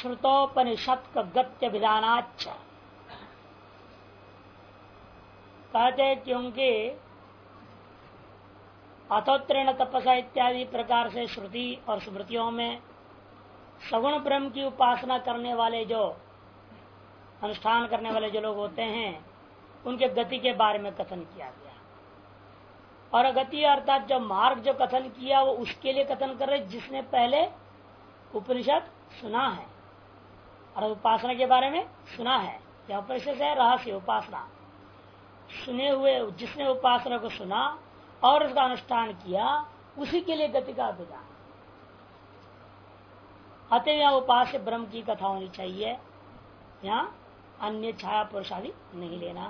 श्रुतोपनिषद गत्य विधानाच कहते, क्योंकि अथोत्रेण तपसा इत्यादि प्रकार से श्रुति और स्मृतियों में सगुण ब्रह्म की उपासना करने वाले, जो अनुष्ठान करने वाले जो लोग होते हैं, उनके गति के बारे में कथन किया गया। और गति अर्थात जो मार्ग जो कथन किया वो उसके लिए कथन कर रहे जिसने पहले उपनिषद सुना है और उपासना के बारे में सुना है। या उपनिषद है रहस्य उपासना, सुने हुए जिसने उपासना को सुना और उसका अनुष्ठान किया, उसी के लिए गति का विधान। अतः यहाँ उपास्य ब्रह्म की कथा होनी चाहिए, यहाँ अन्य छाया पुरुष आदि नहीं लेना।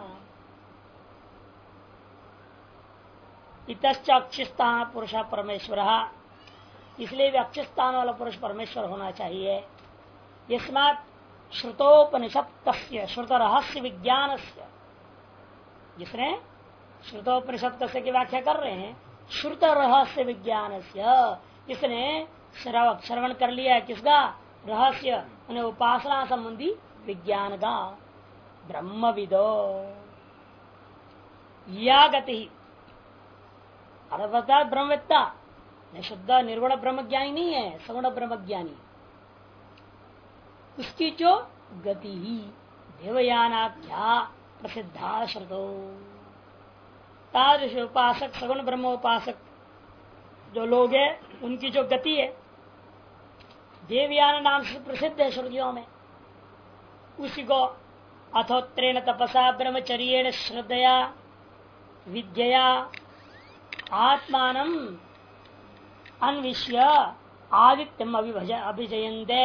इतश्च अक्षिस्थान पुरुष परमेश्वर, इसलिए भी अक्षिस्थान वाला पुरुष परमेश्वर होना चाहिए। यस्मात् श्रुतोपनिषद तस्य श्रुत रहस्य विज्ञान, जिसने श्रुतोपनिषद कस्य की व्याख्या कर रहे हैं, श्रुत रहस्य विज्ञान, जिसने श्रवण कर लिया है किसका, रहस्य उपासना संबंधी विज्ञान का। ब्रह्मविदो या गति, अर्थात ब्रह्मवेत्ता, शुद्ध निर्गुण ब्रह्म ज्ञानी नहीं है, सगुण ब्रह्म ज्ञानी, उसकी जो गति ही देवयानाख्या प्रसिद्धा श्रुतो। तादृश उपासक, सगुण ब्रह्म उपासक जो लोग हैं, उनकी जो गति है देवयान नाम से प्रसिद्ध है श्रुतियों में, उसी को अथोत्रेण तपसा ब्रह्मचर्येण श्रद्धया विद्यया आत्मानम अन्विष्य आदित्यम अभिजयन्ते।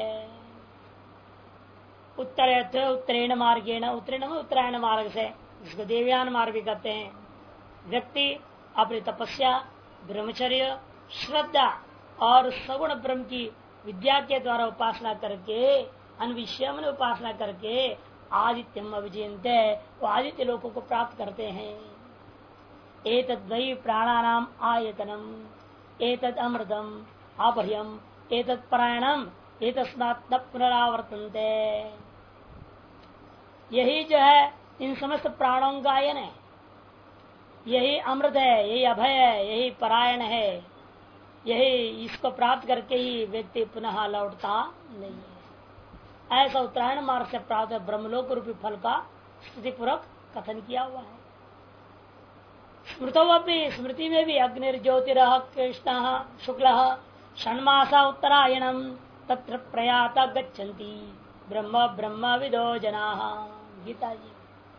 उत्तरेण मार्गेण, उत्तरायण मार्ग से, जिसको देवयान मार्ग भी कहते हैं, व्यक्ति अपनी तपस्या, ब्रह्मचर्य, श्रद्धा और सगुण ब्रह्म की विद्या के द्वारा उपासना करके, अन्विष्य में उपासना करके आदित्यम अभिजयन्ते, वो आदित्य लोकों को प्राप्त करते हैं। एतद् वै प्राणानाम आयतनम, एतद् अमृतम अपरियम, एतद् परायणम, एतस्मात् न पुनरावर्तन्ते। यही जो है इन समस्त प्राणों का आयन है, यही अमृत है, यही अभय है, यही परायण है, यही इसको प्राप्त करके ही व्यक्ति पुनः लौटता नहीं है। ऐसा उत्तरायण मार्ग से प्राप्त ब्रह्मलोक रूपी फल का स्तुति पूर्वक कथन किया हुआ है। स्मृति में भी अग्निर्ज्योतिरः कृष्णः शुक्लः षण्मासा उत्तरायणम तत्र प्रयाता गच्छन्ति ब्रह्म ब्रह्मविदो जनाः। गीता जी।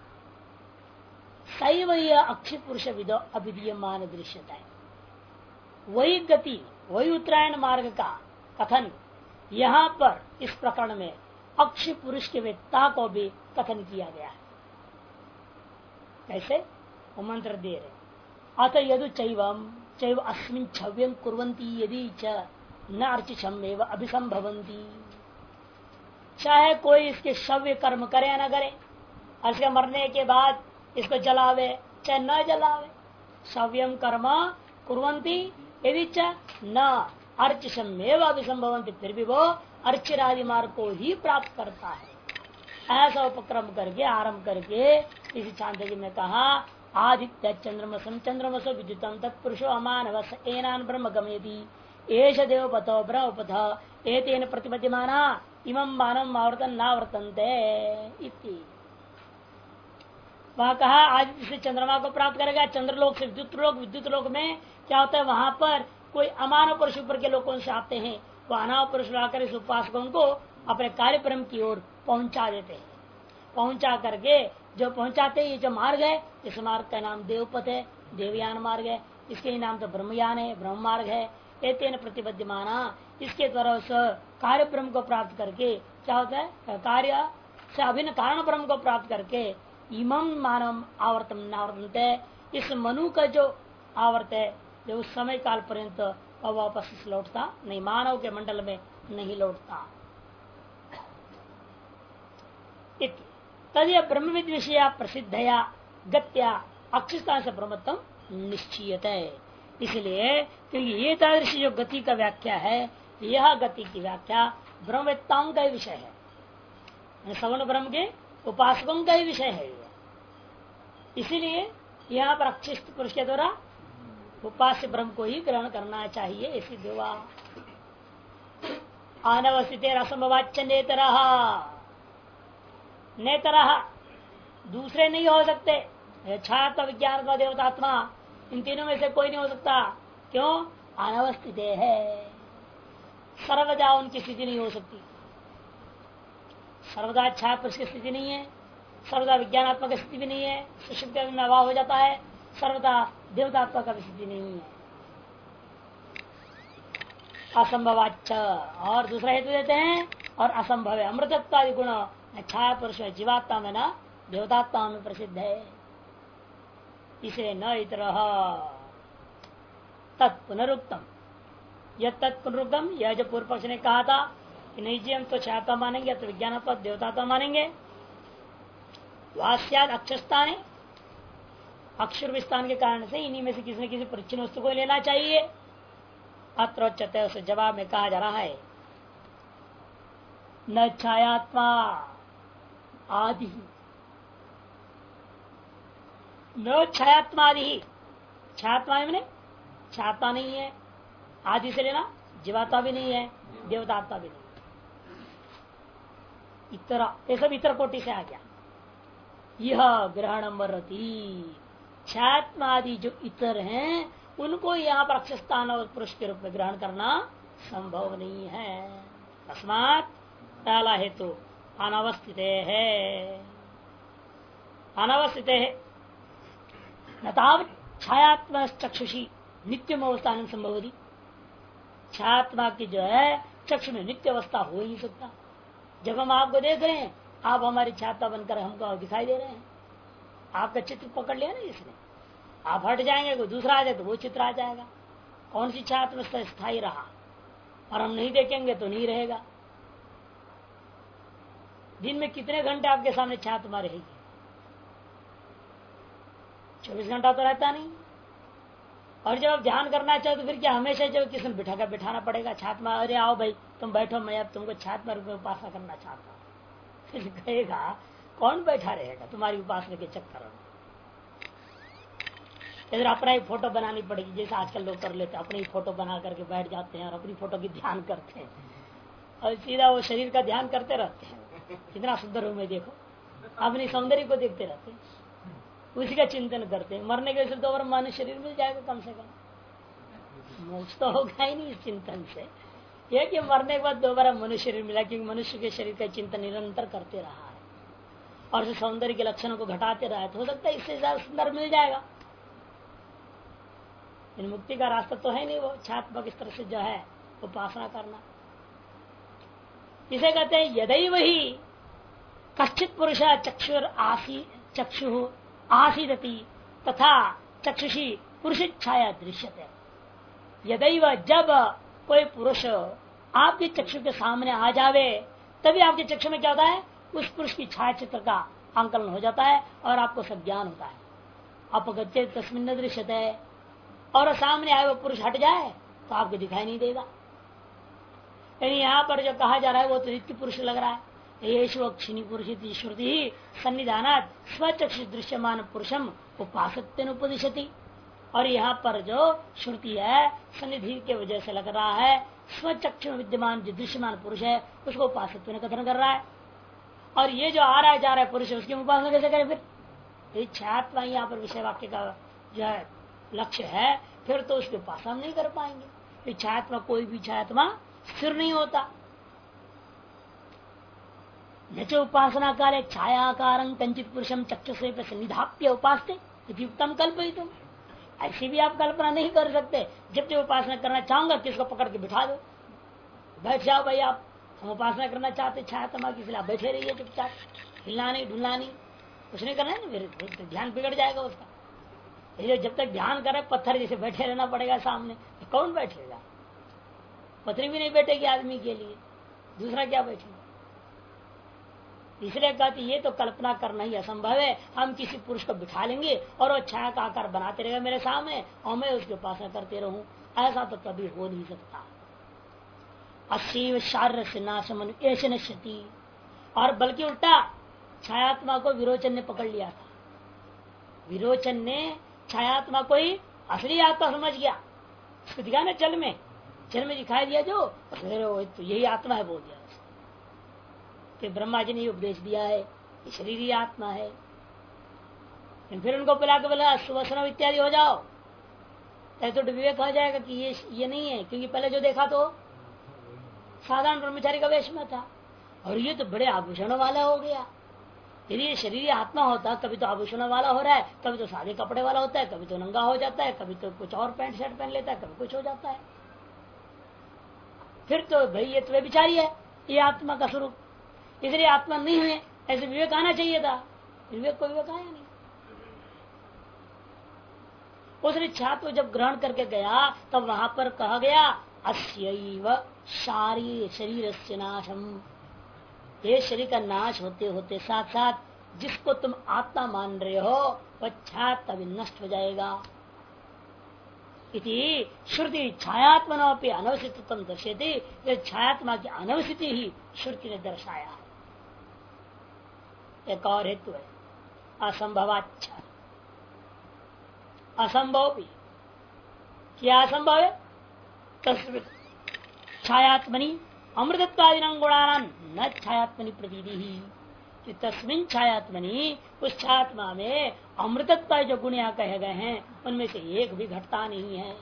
सैव अक्षय पुरुष विदो अभिधीयमान दृश्यता है। वही गति, वही उत्तरायण मार्ग का कथन यहाँ पर इस प्रकरण में अक्षय पुरुष के वेत्ता को भी कथन किया गया है। कैसे? वो मंत्र दे रहे, अत यदु चैव अस्मिन् छव्यं कुर्वन्ति यदि च न अर्चिषम् एव अभिसंभवन्ति। चाहे कोई इसके शव्य कर्म करे या न करे, और इसके मरने के बाद इसको जलावे चाहे न जलावे, शव्यम कर्म कुर्वन्ति यदि च न अर्चिषम् एव अभिसंभवन्ति, फिर भी वो अर्चिरादि मार्ग को ही प्राप्त करता है। ऐसा उपक्रम करके आरंभ करके इसी छांदोग्य में कहा, आदित्य चंद्रमसम चंद्रमसो विद्युतम तत्पुरुषो अमानवस एनान ब्रह्म गमयति एष देवपतो ब्रह्मपथ एतेन प्रतिपद्यमाना इमं मानव आवर्तन नावर्तन्ते इति। वहाँ कहा आदित्य से चंद्रमा को प्राप्त करेगा, चंद्रलोक से विद्युत लोक में क्या होता है, वहां पर कोई अमानव पुरुष ऊपर के लोगों से आते हैं, वो अनाव पुरुष लाकर इस उपासकों को अपने कार्यक्रम की ओर पहुंचा देते हैं। पहुंचा करके जो पहुंचाते हैं, ये जो मार्ग है, इस मार्ग का नाम देवपथ है, देवयान मार्ग है, इसके नाम तो ब्रह्मयान है, ब्रह्म मार्ग है। एतेन प्रतिपद्यमाना, इसके द्वारा उस कार्य ब्रह्म को प्राप्त करके क्या होता है, कार्य से अभिन्न कारण ब्रह्म को प्राप्त करके इमं मानव आवर्तम नावर्तन्ते, इस मनु का जो आवर्त है, जो उस समय काल पर्यंत वापस लौटता नहीं, मानव के मंडल में नहीं लौटता। तद ब्रह्मविद विषया प्रसिद्धया गत्या अक्षिस्था से ब्रह्मत्म निश्चयत है। इसलिए क्योंकि ये तादृश जो गति का व्याख्या है, यह गति की व्याख्या ब्रह्मवेत्ताओं का ही विषय है, सवर्ण ब्रह्म के उपासकों का ही विषय है ये। इसीलिए यहाँ पर अक्षिष्ट पुरुष के द्वारा उपास्य ब्रह्म को ही ग्रहण करना चाहिए। इसी दुआ अनवस्थित असंभवाच्च नेतरः, नेतरः दूसरे नहीं हो सकते, छात्र विज्ञान का देवतात्मा, इन तीनों में से कोई नहीं हो सकता। क्यों? अनवस्थित है, सर्वदा उनकी स्थिति नहीं हो सकती। सर्वदा छाया पुरुष की स्थिति नहीं है, सर्वदा विज्ञानात्मक स्थिति भी नहीं है, सुषुप्ति में अभाव हो जाता है, सर्वदा देवतात्मक का स्थिति नहीं है। असंभवाच्च, और दूसरा हेतु देते हैं, और असंभव है अमृतत्वादि गुण छाया पुरुष में, जीवात्मा में न देवतात्मा में प्रसिद्ध है। इसे न इतर तत्पुनरुक्तम, यह तत्पुनरुक्तम, यह जो पूर्व पक्ष ने कहा था कि नहीं जी हम तो छायात्मा मानेंगे तो विज्ञानात्मक देवतात्मा मानेंगे, वास्याद अक्षस्थान, अक्षर विस्थान के कारण से इन्हीं में से किसी न किसी परिच्छिन्न वस्तु को लेना चाहिए। अत्रोच्यते, उसे जवाब में कहा जा रहा है न छायात्मा आदि, न छायात्मा आदि, छायात्मा मैंने छायात्मा नहीं है, आदि से लेना जीवात्मा भी नहीं है, देवतात्मा भी नहीं, इतरा, ये सब इतर कोटि से आ गया। यह ग्रहण मरती, छायात्मादि जो इतर हैं उनको यहाँ पर अक्षस्थान और पुरुष के रूप में ग्रहण करना संभव नहीं है। तस्मात् पहला हेतु अनावस्थित है, अनावस्थित है नताव छायात्मा चक्षुषी नित्यम अवस्था संभवती, छायात्मा की जो है चक्षु में नित्य अवस्था हो ही नहीं सकता। जब हम आपको देख रहे हैं, आप हमारी छात्रा बनकर हमको दिखाई दे रहे हैं, आपका चित्र पकड़ लिया ना इसने, आप हट जाएंगे कोई दूसरा आ जाए तो वो चित्र आ जाएगा। कौन सी छात्र स्थायी रहा, और हम नहीं देखेंगे तो नहीं रहेगा। दिन में कितने घंटे आपके सामने छात्रा रहेगी? 24 घंटा तो रहता नहीं। और जब आप ध्यान करना चाहो तो फिर क्या हमेशा जब किसी ने बिठाना पड़ेगा छात्मा, अरे आओ भाई तुम बैठो, मैं अब तुमको छात्मा रूप में उपासना करना चाहता हूँ। फिर कहेगा कौन बैठा रहेगा तुम्हारी उपासना के चक्कर में? इधर अपना ही फोटो बनानी पड़ेगी, जैसे आजकल लोग कर लेते हैं, अपनी फोटो बना करके बैठ जाते हैं और अपनी फोटो की ध्यान करते हैं और सीधा वो शरीर का ध्यान करते रहते हैं। कितना सुंदर हूं मैं, देखो, अपनी सौंदर्य को देखते रहते हैं, उसी का चिंतन करते हैं। मरने के बाद दोबारा मन शरीर मिल जाएगा, कम से कम मोक्ष तो होगा ही नहीं इस चिंतन से। यह कि मरने के बाद दोबारा मनुष्य शरीर मिला, क्योंकि मनुष्य के शरीर का चिंतन निरंतर करते रहा है और सौंदर्य के लक्षणों को घटाते रहा है, तो हो सकता है इससे ज्यादा सुंदर मिल जाएगा। इन मुक्ति का रास्ता तो है नहीं वो छात्मक इस तरह से जो है उपासना करना। इसे कहते हैं यदि वही कश्चित पुरुष चक्षु आसीदति तथा चक्षुषी पुरुष छाया दृश्यते। यदि वह जब कोई पुरुष आपके चक्षु के सामने आ जावे, तभी आपके चक्षु में क्या होता है? उस पुरुष की छाया चित्र का आंकलन हो जाता है और आपको सब ज्ञान होता है। अपगत्य तस्मिन् दृश्यते, और सामने आए वो पुरुष हट जाए तो आपको दिखाई नहीं देगा। यानी यहाँ पर जो कहा जा रहा है वो तो नित्य पुरुष लग रहा है। येषु अक्षिणी पुरुष श्रुति सन्निधानात् स्वचक्षु दृश्यमान पुरुषम उपासत्यन उपदिशति। और यहाँ पर जो श्रुति है सन्निधि के वजह से लग रहा है, स्वचक्षु में विद्यमान जो दृश्यमान पुरुष है उसको उपासत्व कथन कर रहा है। और ये जो आ रहा है जा रहा है पुरुष, उसकी उपासना कैसे करें? फिर छात्मा यहाँ पर विषय वाक्य का जो है लक्ष्य है, फिर तो उसकी उपासना नहीं कर पाएंगे। छात्मा कोई भी छात्मा स्थिर नहीं होता। न उपासना काले छायाकार कंचित पुरुषम चक्षुषे निधाप्य उपासते युक्तम कल्पयितुम। ऐसी भी आप कल्पना नहीं कर सकते। जब जब उपासना करना चाहूंगा किसको पकड़ के बिठा दो, बैठ जाओ भाई, आप हम उपासना करना चाहते छायात्मा की, इसलिए बैठे रहिए चुपचाप, हिलना नहीं ढुलना नहीं, कुछ नहीं करना है ना, फिर ध्यान बिगड़ जाएगा उसका। जब तक ध्यान करे पत्थर जैसे बैठे रहना पड़ेगा सामने, तो कौन बैठेगा? पत्नी भी नहीं बैठेगी आदमी के लिए, दूसरा क्या बैठेगा? इसलिए कहते ये तो कल्पना करना ही असंभव है। हम किसी पुरुष को बिठा लेंगे और वो छाया का आकार बनाते रहेगा मेरे सामने और मैं उसकी उपासना करते रहूं, ऐसा तो कभी हो नहीं सकता। असीव शार्य से नाशम ऐसे नश्यति। और बल्कि उल्टा छायात्मा को विरोचन ने पकड़ लिया था। विरोचन ने छायात्मा को ही असली आत्मा समझ गया। उसको दिखा ना जल में दिखाई दिया जो तो यही आत्मा है बोल दिया। कि ब्रह्मा जी ने उपदेश दिया है ये शरीर ही आत्मा है। फिर उनको पिला के बोला सुवसनम इत्यादि हो जाओ, तो विवेक हो जाएगा कि ये नहीं है, क्योंकि पहले जो देखा तो साधारण ब्रह्मचारी का वेश में था और ये तो बड़े आभूषणों वाला हो गया। यदि ये शरीर आत्मा होता कभी तो आभूषणों वाला हो रहा है, कभी तो सादे कपड़े वाला होता है, कभी तो नंगा हो जाता है, कभी तो कुछ और पैंट शर्ट पहन लेता है, कभी कुछ हो जाता है। फिर तो भाई ये तो विचारी है, ये आत्मा का स्वरूप, इसलिए आत्मा नहीं है ऐसे विवेक आना चाहिए था। विवेक को विवेक आया नहीं। उसने छात्र जब ग्रहण करके गया तब वहां पर कहा गया अस्यैव शरीर से नाशम, ये शरीर का नाश होते होते साथ साथ जिसको तुम आत्मा मान रहे हो वह छात तभी नष्ट हो जाएगा। इति श्रुति छायात्मनोपि अनवसितत्वं दर्शयति, छायात्मा की अनवसिति ही श्रुति ने दर्शाया है। एक और हेतु है असंभवाच्छ, असंभव भी क्या असंभव है? तस्वीर छायात्मनि अमृतत्वादिना गुणानां न छायात्मनि प्रतीति ही, तस्मिन छायात्मनि उस छायात्मा में अमृतत्व जो गुण यहाँ कहे गए हैं उनमें से एक भी घटता नहीं है।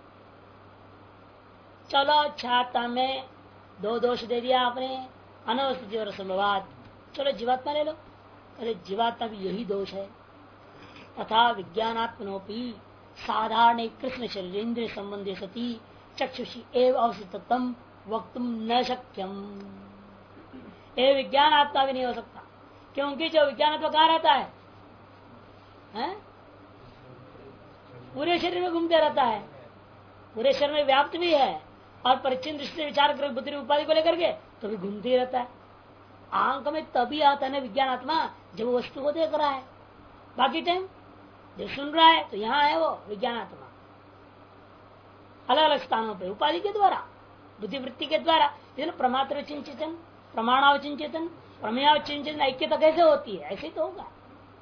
चलो छायात्मा में दो दोष दे दिया आपने, अनवस्थिति और असंभवात। चलो जीवात्मा ले लो, अरे जीवात्मा भी यही दोष है। तथा विज्ञानात्मनोपि साधारण कृष्ण शरीर इंद्रिय संबंधी सती चक्षुषी एवं अवस्थितम वक्तुम न शक्यम। ये विज्ञान आत्मा भी नहीं हो सकता, क्योंकि जो विज्ञान आत्मा कहाँ रहता है? पूरे शरीर में घूमते रहता है, पूरे शरीर में व्याप्त भी है और परिचिन दृष्टि से विचार कर बुद्धि उपाधि को लेकर के तो भी घूमते रहता है। आंख में तभी आता है ना विज्ञान आत्मा जब वो वस्तु को देख रहा है, बाकी टाइम जो सुन रहा है तो यहाँ है वो विज्ञान आत्मा। अलग अलग स्थानों पर उपाधि के द्वारा बुद्धिवृत्ति के द्वारा प्रमात्र चिंतन प्रमाणावचिंतन प्रमेयावचिंतन ऐक्यता कैसे होती है? ऐसे तो होगा।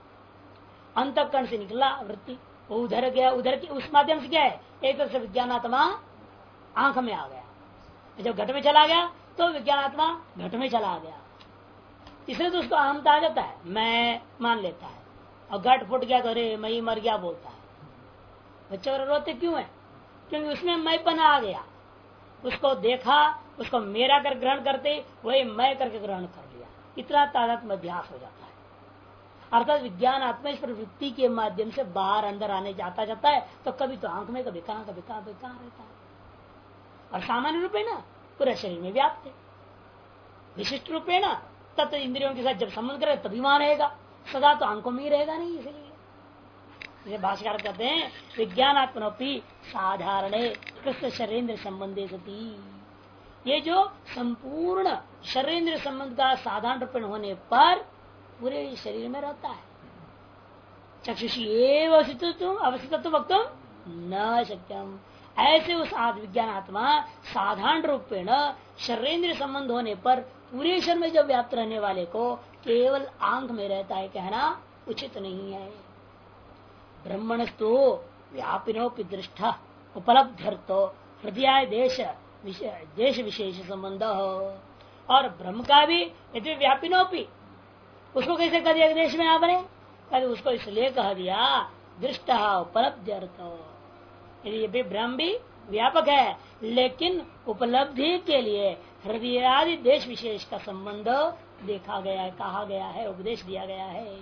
अंतःकरण से निकला वृत्ति वो उधर गया, उधर की उस माध्यम से क्या है एक तरह से विज्ञानात्मा आंख में आ गया, जब घट में चला गया तो विज्ञानात्मा घट में चला गया, इसलिए तो उसको अहमता आ जाता है, मैं मान लेता है। और घट फूट गया तो अरे मैं ही मर गया बोलता है। बच्चे रोते क्यों है? क्योंकि उसमें मैं पना आ गया, उसको देखा, उसको मेरा कर ग्रहण करते वही मैं करके ग्रहण कर लिया, इतना तादात्म्य अभ्यास हो जाता है। अर्थात विज्ञान आत्मा इस प्रवृत्ति के माध्यम से बाहर अंदर आने जाता जाता है, तो कभी तो आंख में कभी कहाँ रहता है। और सामान्य रूपे ना पूरे शरीर में व्याप्त है, विशिष्ट रूपे ना तत्व इंद्रियों के साथ जब संबंध करे तभी वहां रहेगा, सदा तो आंखों में ही रहेगा नहीं। इसलिए भाष्यकार कहते हैं विज्ञानात्मनोपि साधारण कृष्ण शरीर संबंधे सती, ये जो संपूर्ण शरीर संबंध का साधारण रूप होने पर पूरे शरीर में रहता है। चक्षुषी एवं अवस्थितत्व वक्तुम न शक्यम, ऐसे उस विज्ञान आत्मा साधारण रूपेण शरीर संबंध होने पर पूरे शरीर में जब व्याप्त रहने वाले को केवल आंख में रहता है कहना उचित नहीं है। ब्रह्मणस्तु व्यापिनोपि दृष्ट उपलब्ध्यर्थो हृदय देश विशेष संबंध हो, और ब्रह्म का भी यदि व्यापिनोपि उसको कैसे कह दिया देश में आपने? कभी उसको इसलिए कह दिया दृष्ट उपलब्ध्यर्थो, यदि ये ब्रह्म भी व्यापक है लेकिन उपलब्धि के लिए हृदय आदि देश विशेष का संबंध देखा गया है, कहा गया है, उपदेश दिया गया है।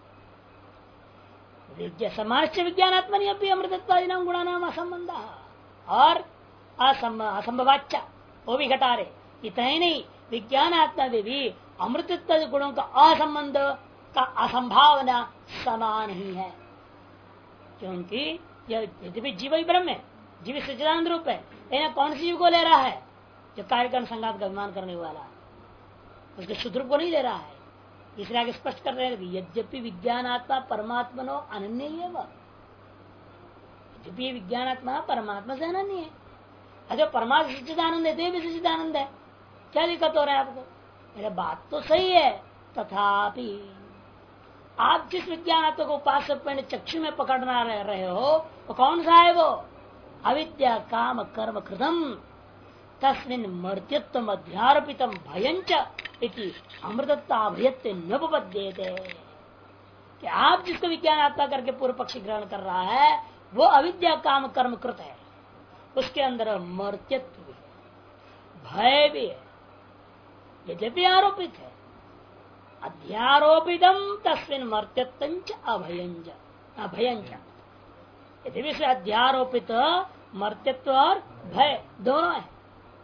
समाज विज्ञानात्मनि अपनी अमृतत्वादिना गुणानाम असंबंध और असंभवाच्च वो भी घटा रहे। इतना ही नहीं, विज्ञान आत्मा में भी अमृतत्व गुणों का असंबंध का असंभावना समान ही है, क्योंकि यह यद्यपि जीव ही ब्रह्म है, जीव सच्चिदानंद रूप है, लेकिन कौन सी जीव को ले रहा है? जो कार्यक्रम संघात का अभिमान करने वाला, उसके शुद्ध रूप को नहीं ले रहा है। इसलिए आगे स्पष्ट कर रहे हैं कि यद्यपि विज्ञानात्मा परमात्मनो अनन्य है, वह यद्यपि विज्ञानात्मा परमात्मा से अनन्य है, अच्छा परमात्मा सच्चिदानंद है, देव भी सच्चिदानंद है, क्या दिक्कत हो रहा है आपको? मेरा बात तो सही है, तथापि आप जिस विज्ञान को उपासक चक्षु में पकड़ना रहे हो वो कौन सा है? वो अविद्या काम कर्म कृतम तस्मिन् मर्त्यत्व अध्यारोपितम भयंच इति अमृतत्वाभयत्व नोपपद्येते। कि आप जिसको विज्ञान आत्मा करके पूर्व पक्षी ग्रहण कर रहा है वो अविद्या काम कर्म कृत है, उसके अंदर मर्त्यत्व भी है, भय भी है, यद्यपि आरोपित है। अध्यारोपितम तस्मिन् मर्त्यत्व अभयंच, यद्यपि से अध्यारोपित मर्त्यत्व और भय दोनों है,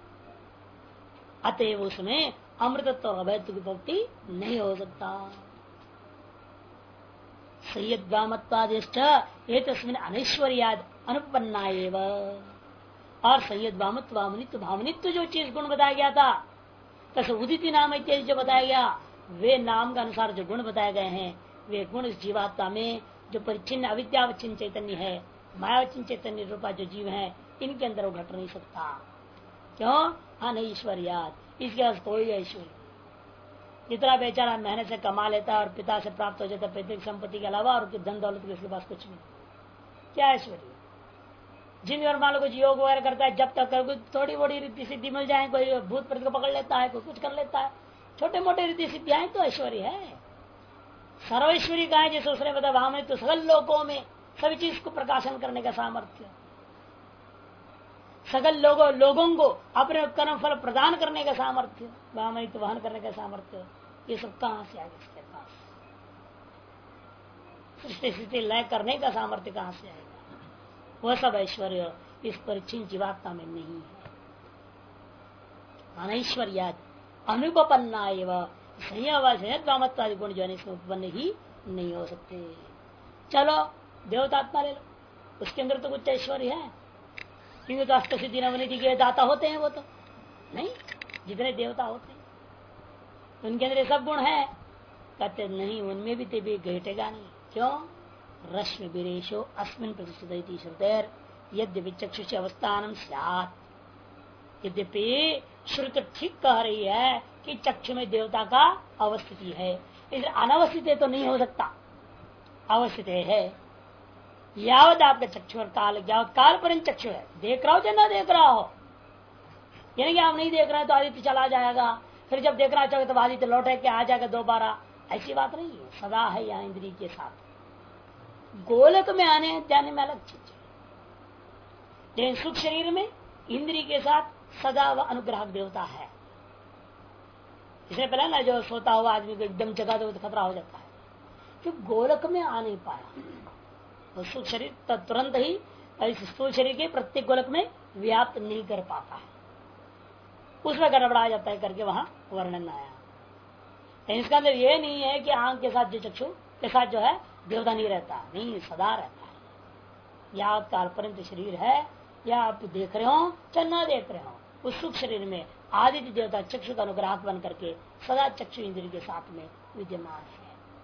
अतएव उसमें अमृतत्व और अभयत्व की प्रवृत्ति नहीं हो सकता। संयद्वामत्वादिष्ट ये तस्मिन् अनैश्वर्याद अनुपन्ना एवं। और संयद वामत्व वामनित्व भावनित्व जो चीज गुण बताया गया था, तथा उदिति नाम इत्यादि जो बताया गया, वे नाम के अनुसार जो गुण बताए गए हैं वे गुण इस जीवात्मा में जो परिचिन्न अविद्यावच्छिन्न चैतन्य है, मायावच्छिन्न चैतन्य रूपा जो जीव है, इनके अंदर वो घट नहीं सकता। क्यों? अनैश्वर्याद, इसके पास कोई ऐश्वर्य। जितना बेचारा मेहनत से कमा लेता है और पिता से प्राप्त हो जाता है पैतृक संपत्ति के अलावा, और धन दौलत के उसके पास कुछ नहीं, क्या ऐश्वर्य। जिन और कुछ योग वगैरह करता है, जब तक थोड़ी बड़ी रिद्धि सिद्धि मिल जाए, कोई भूत प्रेत को पकड़ लेता है, कोई कुछ कर लेता है, छोटे मोटे रिद्धि सिद्धि आए तो ऐश्वर्य है। सर्वैश्वर्य का है, जैसे उसने बताया वामन तो सकल लोगों में सभी चीज को प्रकाशन करने का सामर्थ्य, सकल लोगों को अपने कर्म फल प्रदान करने का सामर्थ्य, वामन वहन करने का सामर्थ्य, ये सब कहां से आएगा? इसके पास सृष्टि स्थिति लय करने का सामर्थ्य कहां से आएगा? वह सब ऐश्वर्य इस परिचिन जीवात्मा में नहीं है। अनैश्वर्या अनुपन्ना एवं संयवादी गुण जो है इसमें उत्पन्न ही नहीं हो सकते। चलो देवतात्मा ले लो, उसके अंदर तो कुछ ऐश्वर्य है, क्योंकि तो अष्ट सिद्धि नवनिधि के दाता होते हैं, वो तो नहीं, जितने देवता होते हैं उनके अंदर सब गुण है। कहते नहीं, उनमें भी ते घटेगा नहीं। क्यों? रश्मि विरेशो अस्मिन् प्रतिष्ठित श्रुतेर यद्यपि चक्षुष अवस्थानम स्यात्। यद्यपि श्रुत ठीक कह रही है कि चक्षु में देवता का अवस्थिति है, इसलिए अनवस्थित तो नहीं हो सकता, अवस्थित है। यावत आपका चक्षु और काल, यावत काल पर चक्षु है, देख रहा हो या ना देख रहा हो, यानी कि आप नहीं देख रहे हैं तो आदित्य चला जाएगा, फिर जब देखना चाहोगे तो आदित्य लौटे के आ जाएगा दोबारा, ऐसी बात नहीं है। सदा है यहाँ इंद्रिय के साथ। गोलक में आने जाने में अलग चीज है, लेकिन सूक्ष्म शरीर में इंद्रिय के साथ सदा व अनुग्राहक देवता है। इसलिए पहले ना जो सोता हुआ आदमी को एकदम जगा दो तो खतरा हो जाता है, क्योंकि गोलक में आ नहीं पाया। तो सूक्ष्म शरीर तुरंत ही स्थूल शरीर के प्रत्येक गोलक में व्याप्त नहीं कर पाता है, उसमें गड़बड़ा जाता है करके वहां वर्णन आया। लेकिन इसका मतलब ये नहीं है कि आंख के साथ जो चक्षु के साथ जो है देवता नहीं रहता, नहीं, सदा रहता है। या काल्पनिक शरीर है, या आप देख रहे हो चाहे न देख रहे हो, उस सुख शरीर में आदित्य देवता चक्षु का अनुग्राहक बन करके सदा चक्षु इंद्रिय के साथ में विद्यमान है।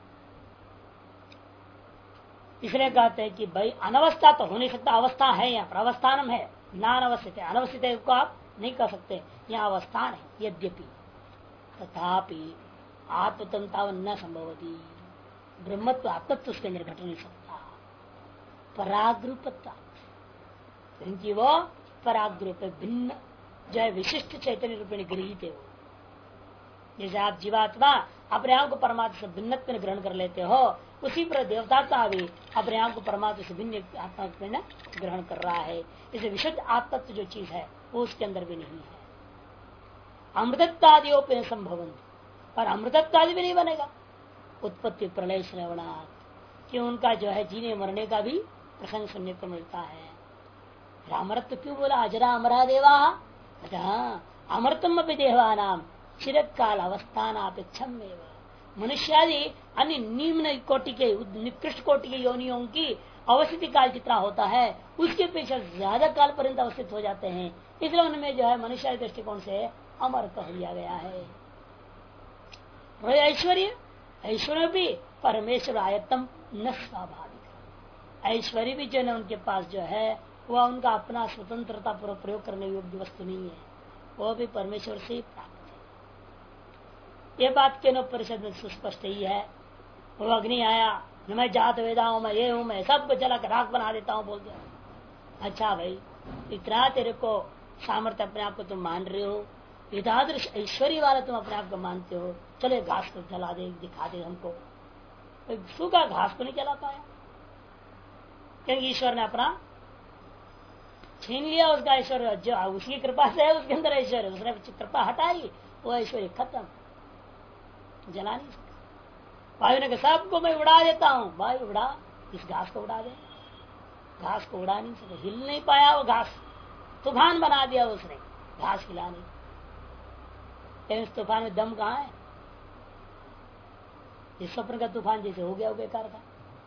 इसलिए कहते हैं कि भाई अनवस्था तो हो नहीं सकता, अवस्था है, यहाँ पर अवस्थानम है, ना अनवस्थित है। अनवस्थित को आप नहीं कर सकते, यहाँ अवस्थान है। यद्यपि तथापि आत्मतंता न संभवती, ब्रह्मत्व आत्मत्व उसके अंदर घट नहीं सकता। पराग्रुपता, क्योंकि वो पराग्रुप भिन्न जो है विशिष्ट चैतन्य रूप में गृहीत है। वो जैसे आप जीवात्मा अपने आप को परमात्मा से भिन्नत्व में ग्रहण कर लेते हो, उसी पर देवतात्मा भी अपने आप को परमात्मा से भिन्न आत्मा में ग्रहण कर रहा है। इसे विशुद्ध आत्मत्व जो चीज है वो उसके अंदर भी नहीं है। अमृतत्वादियों संभवन, और अमृतत्वादि भी नहीं बनेगा। उत्पत्ति प्रलय श्रवणात्, कि उनका जो है जीने मरने का भी प्रसंग सुनने को मिलता है। अमृत क्यों बोला? अजरा अमरा देवा, अमृतम अपनी देवा नाम चिरकाल अवस्थान अपेक्षम। मनुष्यादि अन्य निम्न कोटि के निकृष्ट कोटि के योनियों की अवस्थिति काल जितना होता है उसके अपेक्षा ज्यादा काल पर्यंत अवस्थित हो जाते हैं। इसलिए उनमें जो है मनुष्य दृष्टिकोण से अमर कह दिया गया है। ऐश्वर्य, ऐश्वर्य भी परमेश्वर आयतम न स्वाभाविक, ऐश्वर्य भी जो है उनके पास जो है वह उनका अपना स्वतंत्रता पूर्वक प्रयोग करने योग्य वस्तु नहीं है, वह भी परमेश्वर से ही प्राप्त है। ये बात के परिषद में सुस्पष्ट ही है। वो अग्नि आया, मैं जात वेदा हूं, मैं ये हूं, मैं सब जला कर राख बना देता हूं बोल दिया। अच्छा भाई, इतना तेरे को सामर्थ्य अपने आप को तुम मान रहे हो, यथादृश ऐश्वर्य वाला तुम अपने आप को मानते हो, चले घास को जला दे, दिखा दे हमको। सूखा घास को नहीं जला पाया क्योंकि ईश्वर ने अपना छीन लिया उसका ऐश्वर्य। जो उसकी कृपा से है उसके अंदर ऐश्वर्य, उसने कृपा हटाई, वो ऐश्वर्य खत्म, जला नहीं सकता। वायु ने कहा सबको मैं उड़ा देता हूँ, भाई उड़ा, इस घास को उड़ा दे। घास को उड़ा नहीं सके, हिल नहीं पाया वो घास, तूफान बना दिया उसने, घास हिला नहीं। लेकिन इस तूफान में दम कहाँ है? इस स्वप्न का तूफान जैसे हो गया वो बेकार था।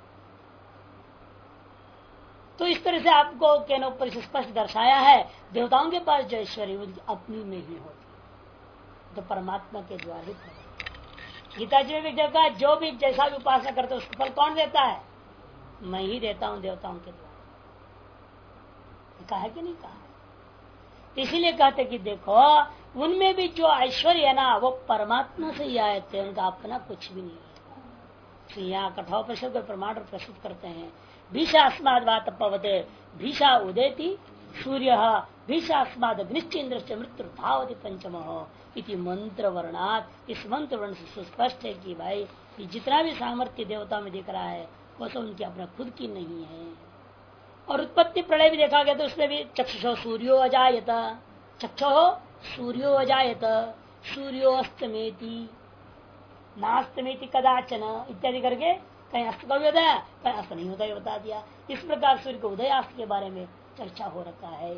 तो इस तरह से आपको केनो पर स्पष्ट दर्शाया है, देवताओं के पास जो ऐश्वर्य उनकी अपनी में ही होती, तो परमात्मा के द्वारा ही। गीता जी में भी जगह जो भी जैसा भी उपासना करते उसको फल कौन देता है? मैं ही देता हूं देवताओं के द्वारा। कहा है कि नहीं कहा? इसीलिए कहते कि देखो उनमें भी जो ऐश्वर्य है ना वो परमात्मा से ही आए थे, उनका अपना कुछ भी नहीं है। यहाँ कठोर प्रश्न को प्रमाण प्रस्तुत करते हैं। भीषास्माद वात पवते भीषा उदेति सूर्य भीषास्माद अग्निश्चेन्द्र से मृत्यु धावती पंचम इति मंत्र वर्णात। इस मंत्र वर्ण से सुस्पष्ट है कि भाई ये जितना भी सामर्थ्य देवता में दिख रहा है वो सब उनकी अपना खुद की नहीं है। और उत्पत्ति प्रलय भी देखा गया तो उसमें भी चक्षुषो सूर्यो अजायत, चक्षो सूर्यो अजायत, सूर्यो अस्तमेति, नास्तमेति कदाचन इत्यादि करके कहीं अस्त का भी होता है, कहीं अस्त नहीं होता, बता दिया। इस प्रकार सूर्य को उदय अस्त के बारे में चर्चा हो रखा है।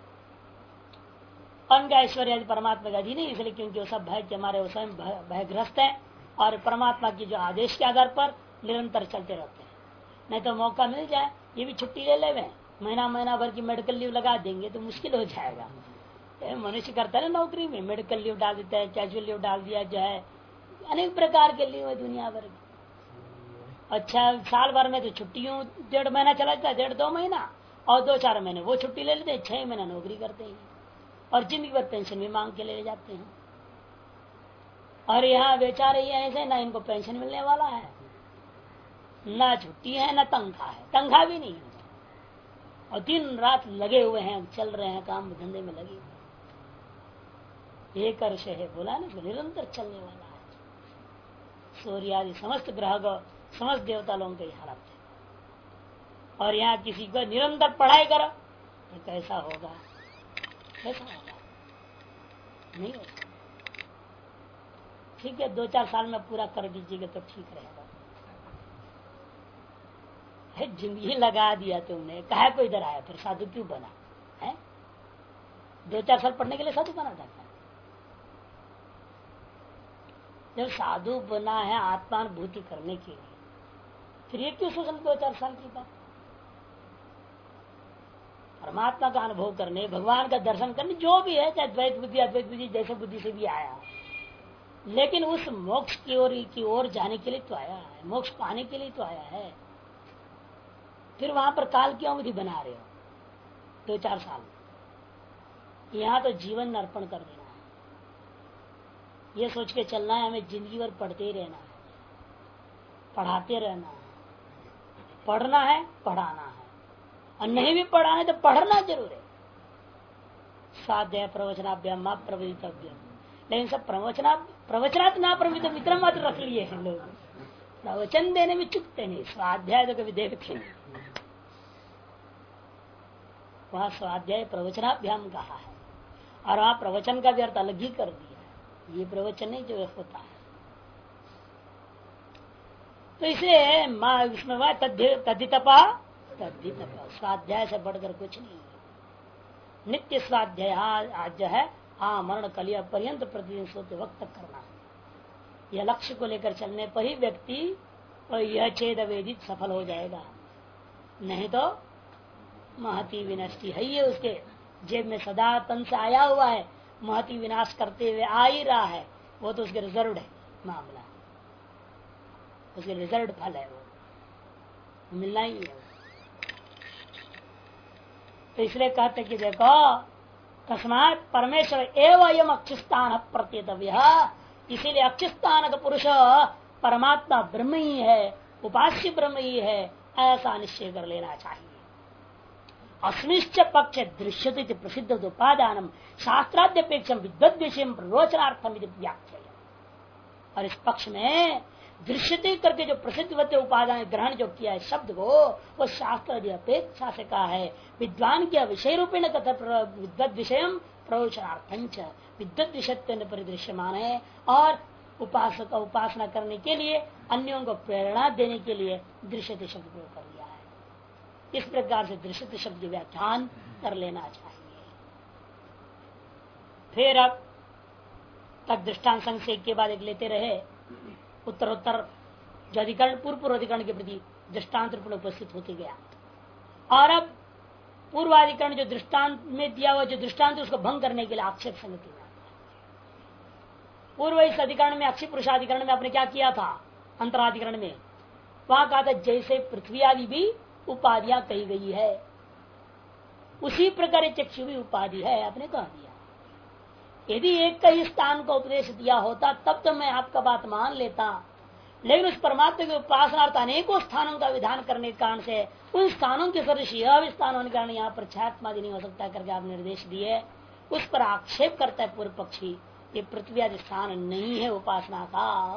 उनका ऐश्वर्य परमात्मा का अधीन नहीं, इसलिए क्योंकि वो सब भय के हमारे स्वयं भयग्रस्त है और परमात्मा की जो आदेश के आधार पर निरंतर चलते रहते हैं। नहीं तो मौका मिल जाए ये भी छुट्टी ले ले, महीना भर की मेडिकल लीव लगा देंगे तो मुश्किल हो जाएगा। मनुष्य करता है ना नौकरी में, मेडिकल लीव डाल देता है, कैजुअल लीव डाल दिया, जो है अनेक प्रकार के लीव है दुनिया भर की। अच्छा साल भर में तो छुट्टियों 1.5 महीना चला जाता है, 1.5-2 महीना, और 2-4 महीने वो छुट्टी ले लेते हैं, 6 महीना नौकरी करते हैं और जिंदगी भर पेंशन भी मांग के ले जाते हैं। और यहाँ बेचारे ये ऐसे ना इनको पेंशन मिलने वाला है, ना छुट्टी है, ना तनख्वाह है, तनख्वाह भी नहीं है, और दिन रात लगे हुए हैं, चल रहे हैं, काम धंधे में लगे हुए। एक अर्श है बोला ना, निरंतर चलने वाला है। सूर्य आदि समस्त ग्रह समस्त देवता लोगों की हालत है। और यहाँ किसी को निरंतर पढ़ाई करो तो कैसा होगा? कैसा होगा? नहीं होगा। ठीक है 2-4 साल में पूरा कर दीजिएगा तो ठीक रहेगा। जिंदगी लगा दिया तुमने, कहा को इधर आया, फिर साधु क्यों बना है? 2-4 साल पढ़ने के लिए साधु बना था। जब साधु बना है आत्मानुभूति करने के लिए, फिर ये क्यों सोचना 2-4 साल की बात? परमात्मा का अनुभव करने, भगवान का दर्शन करने, जो भी है, चाहे द्वैत बुद्धि अद्वैत बुद्धि जैसे बुद्धि से भी आया, लेकिन उस मोक्ष की ओर जाने के लिए तो आया है, मोक्ष पाने के लिए तो आया है। फिर वहां पर काल की अवधि बना रहे हो 2-4 साल, यहाँ तो जीवन अर्पण कर देना है। ये सोच के चलना है हमें जिंदगी भर पढ़ते ही रहना है, पढ़ाते रहना है, पढ़ना है, पढ़ाना है, और नहीं भी पढ़ाना है तो पढ़ना जरूर है। स्वाध्याय प्रवचनाभ्याम प्रवचितव्यम, लेकिन सब प्रवचनात् ना प्रवचित मित्र मात्र रख लिए हैं लोग, प्रवचन देने में चुकते नहीं, स्वाध्याय तो कभी देखते नहीं। वहां स्वाध्याय प्रवचनाभ्याम कहा है, और वहां प्रवचन का भी अर्थ अलग ही कर दिया है, ये प्रवचन नहीं जो होता है। तो इसे माँ इसमें तद्धितपा स्वाध्याय से बढ़कर कुछ नहीं है। नित्य स्वाध्याय आज जो है मरण कलिया पर्यंत प्रतिदिन सोते वक्त तक करना है। यह लक्ष्य को लेकर चलने पर ही व्यक्ति और यह छेद वेदित सफल हो जाएगा, नहीं तो महती विनष्टि है। ये उसके जेब में सदा तन से आया हुआ है, महती विनाश करते हुए आ ही रहा है, वो तो उसके रिजर्व है मामला, उसके रिजर्व फल है, वो मिलना ही है। तो इसलिए कहते कि देखो तस्मात् परमेश्वर एवं अक्षिस्थान प्रत्येतव्य, इसीलिए अक्षिस्थान का पुरुष परमात्मा ब्रह्म ही है, उपास्य ब्रह्म ही है, ऐसा निश्चय कर लेना चाहिए। अस्मिश्च पक्ष दृश्यते प्रसिद्ध उपादान शास्त्राद्यपेक्ष विद्वद विषय प्ररोचनार्थम व्याख्या। और इस पक्ष में दृश्यते करके जो प्रसिद्ध होते उपादान ग्रहण जो किया है शब्द को, वो शास्त्र अपेक्षा से कहा है विद्वान के विषय रूपेण तथा विद्वद विषय प्रवचनार्थम विद्वद विषय परिदृश्यमान है, और उपासक उपासना करने के लिए अन्यों को प्रेरणा देने के लिए दृश्यते शब्द प्रयोग कर लिया है। इस प्रकार से दृश्यते शब्द व्याख्यान कर लेना चाहिए। फिर अब तक दृष्टांत संशय के बाद एक लेते रहे, उत्तरोत्तर जो अधिकरण पूर्व अधिकरण के प्रति दृष्टांत रूप में उपस्थित होते गया। और अब पूर्वाधिकरण जो दृष्टांत में दिया हुआ जो दृष्टांत उसको भंग करने के लिए आक्षेप संगति में पूर्व इस अधिकरण में अक्षय पुरुषाधिकरण में आपने क्या किया था, अंतराधिकरण में वहां कहा था जैसे पृथ्वी आदि भी उपाधियां कही गई है उसी प्रकार चक्षु भी उपाधि है, आपने कह दिया। यदि एक का ही स्थान का उपदेश दिया होता तब तो मैं आपका बात मान लेता, लेकिन उस परमात्मा के उपासनार्थ अनेकों स्थानों का विधान करने के कारण से उन स्थानों के सदृश यह स्थान होने के कारण यहाँ पर छात्मादि नहीं हो सकता करके आप निर्देश दिए। उस पर आक्षेप करता है पूर्व पक्षी, ये पृथ्वी आदि स्थान नहीं है उपासना का।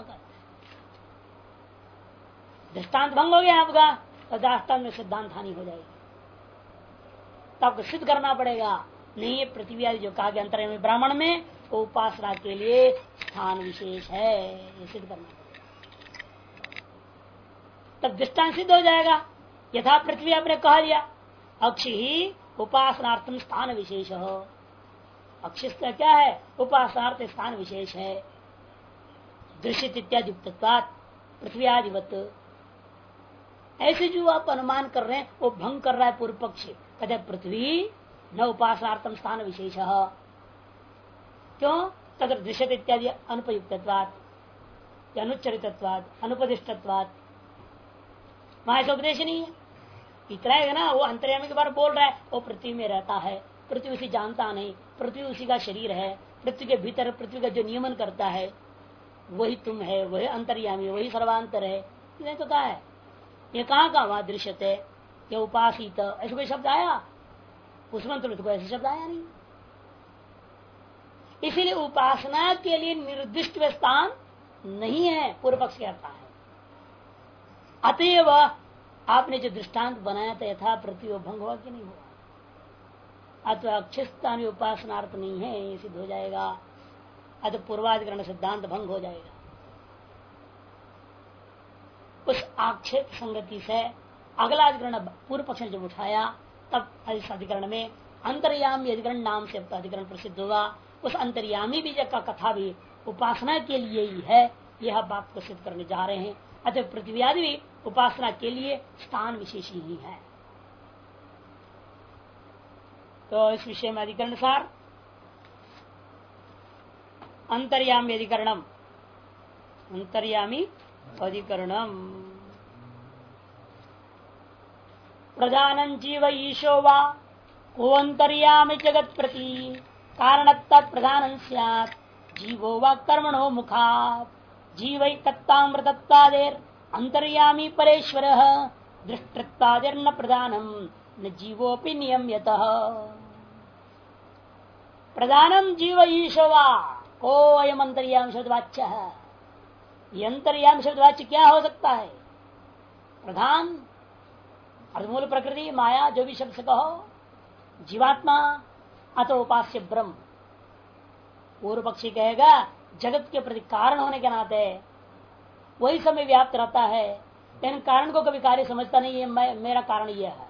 दृष्टांत भंग हो गया आपका, तो दृष्टांत में सिद्धांत हानि हो जाएगी। तो आपको सिद्ध करना पड़ेगा नहीं, ये पृथ्वी आदि जो कहा गया अंतर्यामी ब्राह्मण में वो उपासना के लिए स्थान विशेष है, ये सिद्ध करना पड़ेगा। तब दृष्टांत सिद्ध हो जाएगा। यथा पृथ्वी आपने कह दिया अक्षि ही उपासनार्थम स्थान विशेष हो, अक्षि क्या है उपासनार्थ स्थान विशेष है। दृश्यत इत्यादि युक्तत्वात् पृथ्वी आदिवत, ऐसे जो आप अनुमान कर रहे हैं वो भंग कर रहा है पूर्व पक्ष। कहते पृथ्वी न उपासनार्थम स्थान विशेष, क्यों तथा दृश्यत इत्यादि अनुपयुक्तत्वात् अनुच्चरितत्वात् अनुपदिष्टत्वात्, वहां ऐसा उपदेश नहीं है। इतना है ना, वो अंतर्यामी के बारे बोल रहा है, वो पृथ्वी में रहता है, पृथ्वी उसी जानता नहीं, पृथ्वी उसी का शरीर है, पृथ्वी के भीतर पृथ्वी का जो नियमन करता है वही तुम है, वही अंतर्यामी, वही सर्वांतर है। इन्हें तो कहा है, ये कहाँ का वहां दृश्यते ये उपासित ऐसे कोई शब्द आया उस मंत्र में, तो कोई ऐसे शब्द आया नहीं। इसीलिए उपासना के लिए निर्दिष्ट स्थान नहीं है, पूर्व पक्ष कहता है। अतएव आपने जो दृष्टांत बनाया था यथा पृथ्वी भंग हुआ कि नहीं हुआ, अथवा अक्षिस्थान उपासनार्थ नहीं है, ये सिद्ध हो जाएगा। अतः पूर्वाधिकरण सिद्धांत भंग हो जाएगा। उस आक्षेप संगति से अगला अधिकरण पूर्व पक्ष ने जब उठाया तब इस अधिकरण में अंतर्यामी अधिकरण नाम से अधिकरण प्रसिद्ध हुआ। उस अंतर्यामी बीज का कथा भी उपासना के लिए ही है, यह बात को सिद्ध करने जा रहे हैं। अतः पृथ्वी आदि भी उपासना के लिए स्थान विशेष ही है। तो इस विषय में अधिकरण सार अंतर्यामी अधिकरणम, अंतर्यामी अधिकरणम प्रधानं जीव ईशो वा को अंतर्यामी जगत प्रति कारणत्ता प्रधानं स्यात् जीवो वा कर्मणो मुखात् जीवैकत्तामृतत्वादेर अंतर्यामी परेश्वर दृष्टत्वादेर्न प्रधानम न जीवोपि नियम्यतः। प्रधानम जीव ईशवा को अयम अंतर्यामी शब्दवाच्य है। ये अंतर्यामी शब्दवाच्य क्या हो सकता है? प्रधान अर्धमूल प्रकृति माया जो भी शब्द से कहो, जीवात्मा अथवा उपास्य ब्रह्म। पूर्व पक्षी कहेगा जगत के प्रति कारण होने के नाते वही समय व्याप्त रहता है, लेकिन कारण को कभी कार्य समझता नहीं है। मेरा कारण यह है,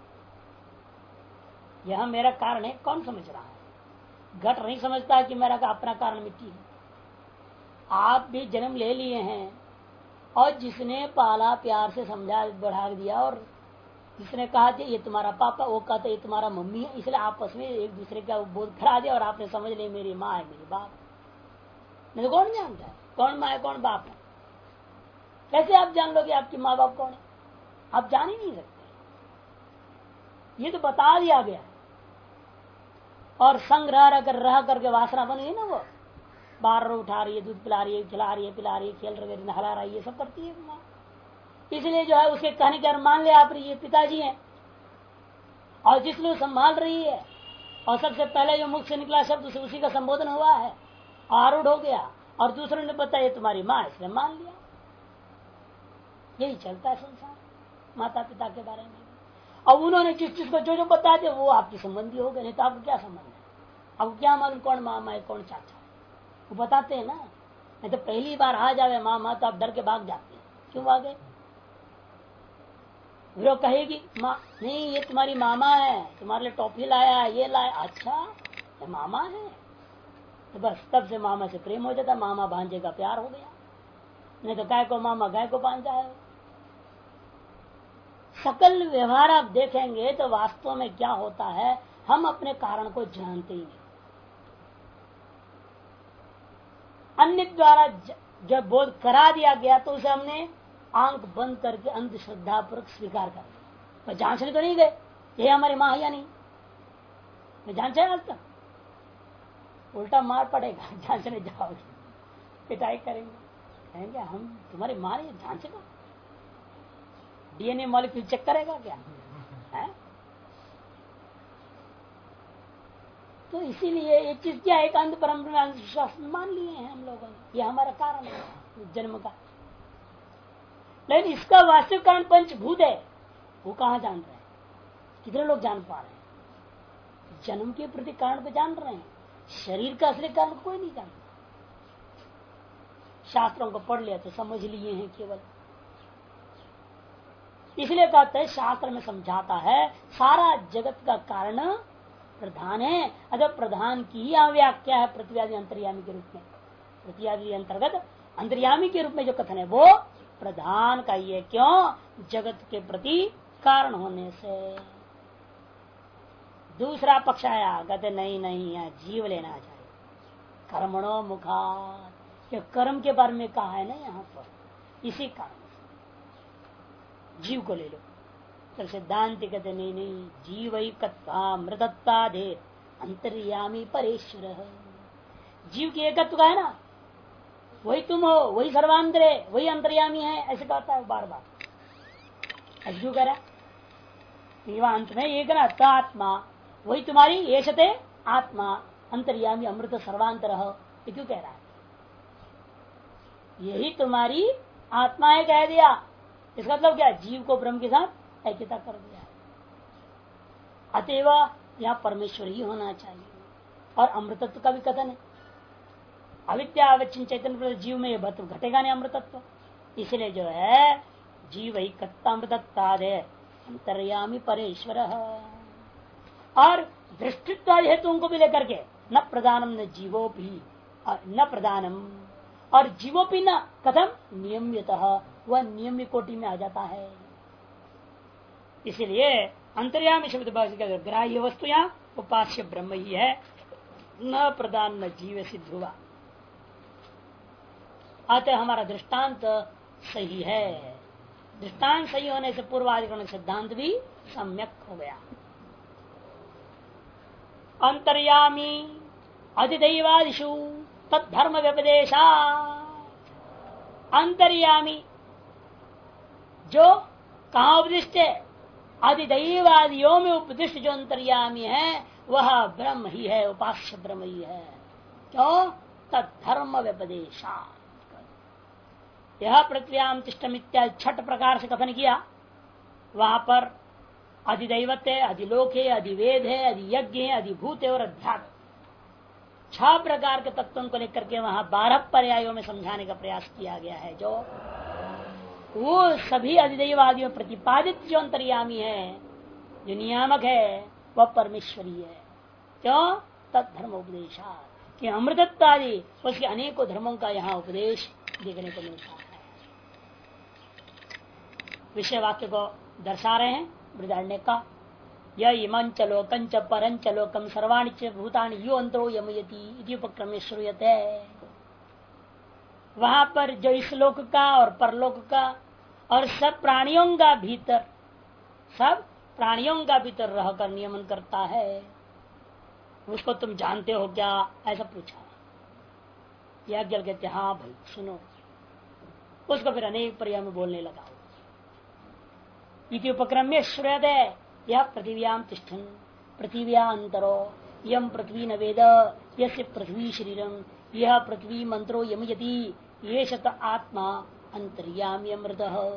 यह मेरा कारण है, कौन समझ रहा है? घट नहीं समझता है कि मेरा अपना कारण मिट्टी है। आप भी जन्म ले लिए हैं और जिसने पाला प्यार से समझा बढ़ा दिया, और जिसने कहा कि ये तुम्हारा पापा, वो कहते ये तुम्हारा मम्मी है, इसलिए आपस में एक दूसरे का बोध खड़ा दिया और आपने समझ लिया मेरी माँ है मेरी बाप। नहीं तो कौन जानता है कौन माँ है कौन बाप है? कैसे आप जान लोगे आपकी माँ बाप कौन है? आप जान ही नहीं सकते। ये तो बता दिया गया और संग्रह रह करके वासना बन गई ना, वो बार उठा रही है, दूध पिला रही है, खिला रही है, पिला रही है, खेल रही है, नहला रही है, सब करती है माँ। इसलिए जो है उसके कहने के मान ले आप ये पिताजी हैं, और जिसने संभाल रही है, और सबसे पहले जो मुख से निकला शब्द उसी का संबोधन हुआ है, आरूढ़ हो गया, और दूसरों ने बताया ये तुम्हारी माँ, इसने मान लिया। यही चलता है संसार माता पिता के बारे में। अब उन्होंने जिस चीज को जो बता दिया वो आपकी संबंधी हो गए, नहीं तो आपको क्या संबंध है? अब क्या मालूम कौन मामा है कौन चाचा है, वो बताते हैं ना। नहीं तो पहली बार आ जावे मामा तो आप डर के भाग जाते हैं। क्यों भागे? वो कहेगी माँ नहीं ये तुम्हारी मामा है, तुम्हारे लिए टॉफी लाया, ये लाया। अच्छा ये मामा है, तो बस तब से मामा से प्रेम हो जाता, मामा भांजे का प्यार हो गया। नहीं तो गाय को मामा गाय को भांजा है। सकल व्यवहार आप देखेंगे तो वास्तव में क्या होता है, हम अपने कारण को जानते ही नहीं। अन्य द्वारा जब बोध करा दिया गया तो उसे हमने आंख बंद करके अंधश्रद्धा पूर्वक स्वीकार कर दिया। पर जांचने तो नहीं गए ये हमारी माँ है या नहीं, मैं जांचा आज तक? उल्टा मार पड़ेगा, जांचने जाओगे पिटाई करेंगे, कहेंगे हम तुम्हारी माँ नहीं जांचेगा, डीएनए मॉलिक्यूल चेक करेगा क्या है? तो इसीलिए ये चीज क्या एक अंध परंपरा अंधविश्वास मान लिए हैं हम लोगों ने, ये हमारा कारण है जन्म का। लेकिन इसका वास्तविक कारण पंचभूत है, वो कहाँ जान रहे हैं? कितने लोग जान पा रहे हैं? जन्म के प्रति कारण को जान रहे हैं, शरीर का असली कारण कोई नहीं जानता। शास्त्रों को पढ़ लिया तो समझ लिए हैं केवल। इसलिए कहते हैं शास्त्र में समझाता है सारा जगत का कारण प्रधान है। अगर प्रधान की ही व्याख्या है पृथ्वी अंतर्यामी के रूप में, पृथ्वी अंतर्गत अंतर्यामी के रूप में जो कथन है वो प्रधान का ही है। क्यों? जगत के प्रति कारण होने से। दूसरा पक्ष आया, कहते नहीं नहीं है जीव लेना चाहिए, कर्मणो मुखात, कर्म के बारे में कहा है ना यहाँ पर, इसी कारण जीव को ले लो। तो सिद्धांत कहते नहीं नहीं जीव ही कत्वा मृतत्ता दे अंतर्यामी परेश्वर। जीव की एकत्व का है ना, वही तुम हो, वही सर्वांतरे, वही अंतर्यामी है, ऐसे कहता है बार बार। ऐसे क्यों कह रहा है? अंत में एक ना आत्मा, वही तुम्हारी येषते आत्मा अंतर्यामी अमृत सर्वांतर, ये क्यों कह रहा है? यही तुम्हारी आत्मा है कह दिया, इसका मतलब क्या? जीव को ब्रह्म के साथ ऐक्यता कर दिया है। अतएव यहाँ परमेश्वर ही होना चाहिए। और अमृतत्व का भी कथन है, अविद्या अवच्छिन्न चैतन्य जीव में घटेगा नहीं अमृतत्व। इसलिए जो है जीव ही कत्तामृतत्वादे अंतर्यामी परेश्वर। और दृष्टित्व हेतुओं को भी लेकर के न प्रधानम न जीवो भी न प्रधानम, और जीवो भी न कथम नियम्यतः, वह नियम्य कोटि में आ जाता है। इसलिए अंतर्यामी शब्द ग्राह्य वस्तु यहाँ उपास्य ब्रह्म ही है, न प्रधान न जीव सिद्ध हुआ। अतः हमारा दृष्टांत सही है। दृष्टांत सही होने से पूर्वाधिकरण सिद्धांत भी सम्यक हो गया। अंतर्यामी अधिदैवादिषु तद्धर्म व्यपदेशा, अंतर्यामी जो कहा उपदिष्ट है, अधिदैवादियों में उपदिष्ट जो अंतर्यामी है वह ब्रह्म ही है, उपास्य ब्रह्म ही है। क्यों? तद्धर्म व्यपदेशा। यह पृथ्व्याम तिष्ठम इत्यादि 6 प्रकार से कथन किया। वहां पर अधिदैवत है, अधिलोक है, अधिवेद है, अधियज्ञ है, अधिभूत है और अध्यात्म, 6 प्रकार के तत्वों को लेकर के वहां 12 पर्यायों में समझाने का प्रयास किया गया है। जो वो सभी अधिदैवादियों प्रतिपादित जो अंतर्यामी है, जो नियामक है, वह परमेश्वरी है। क्यों? तद्धर्म उपदेशा, कि अमृतत्वादि उसके अनेकों धर्मों का यहाँ उपदेश देखने को मिलता है। विषय वाक्य को दर्शा रहे हैं बृहदारण्यक का, यमंच लोकंच परंच लोकम सर्वाणि च भूतानि यो अंतरो यमयति इति उपक्रम श्रूयते। वहां पर जो इस लोक का और परलोक का और सब प्राणियों का भीतर, सब प्राणियों का भीतर रहकर नियमन करता है। उसको तुम जानते हो क्या, ऐसा पूछा। याज्ञ कहते हाँ भाई सुनो। उसको फिर अनेक पर्याय में बोलने लगा। इति उपक्रम में श्रूयते यह पृथिव्याम तिष्ठन पृथिव्या अंतरो यम पृथ्वी न वेद यस्य पृथ्वी शरीरम यह पृथ्वी मंत्रो यमयति ये शत आत्मा अंतर्यामी अमृत।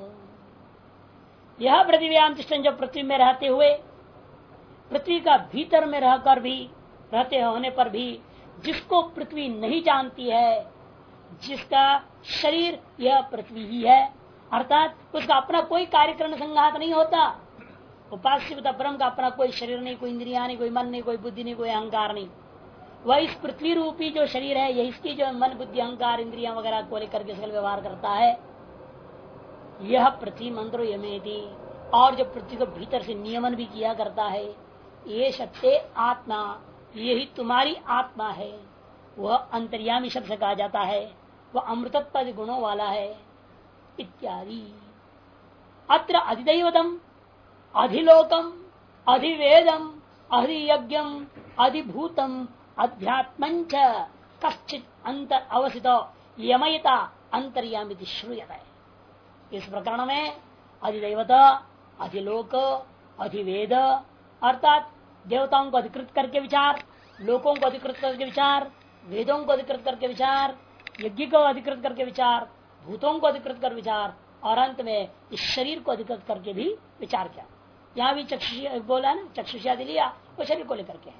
यह पृथिव्याम तिष्ठन, जो पृथ्वी में रहते हुए पृथ्वी का भीतर में रहकर भी रहते होने पर भी जिसको पृथ्वी नहीं जानती है, जिसका शरीर यह पृथ्वी ही है, अर्थात उसका अपना कोई कार्यक्रम संघात नहीं होता। उपास्य ब्रह्म का अपना कोई शरीर नहीं, कोई इंद्रिया नहीं, कोई मन नहीं, कोई बुद्धि नहीं, कोई अहंकार नहीं। वह इस पृथ्वी रूपी जो शरीर है, यह इसकी जो मन बुद्धि अहंकार इंद्रिया वगैरह को लेकर के सकल व्यवहार करता है। यह पृथ्वी मंत्रो यमेति, और जो पृथ्वी को भीतर से नियमन भी किया करता है। ये सत्य आत्मा, यही तुम्हारी आत्मा है। वह अंतर्यामी शब्द से कहा जाता है, वह अमृतत्व गुणों वाला है इत्यादि। अत्र अधिदैवतम अधिलोकम अधिवेदम अधियज्ञम अधिभूतम अध्यात्मंच कश्चित अंतर अवसितो यमयता अंतर्यामी श्रूयते। इस प्रकरण में अधिदैवत अधिलोक अधिवेद अर्थात देवताओं को अधिकृत करके विचार, लोकों को अधिकृत करके विचार, वेदों को अधिकृत करके विचार, यज्ञ को अधिकृत करके विचार, भूतों को अधिकृत कर विचार, और अंत में इस शरीर को अधिकृत करके भी विचार किया। यहाँ भी चक्षुष बोला ना, चक्षुष आदि लिया, वो शरीर को लेकर के है।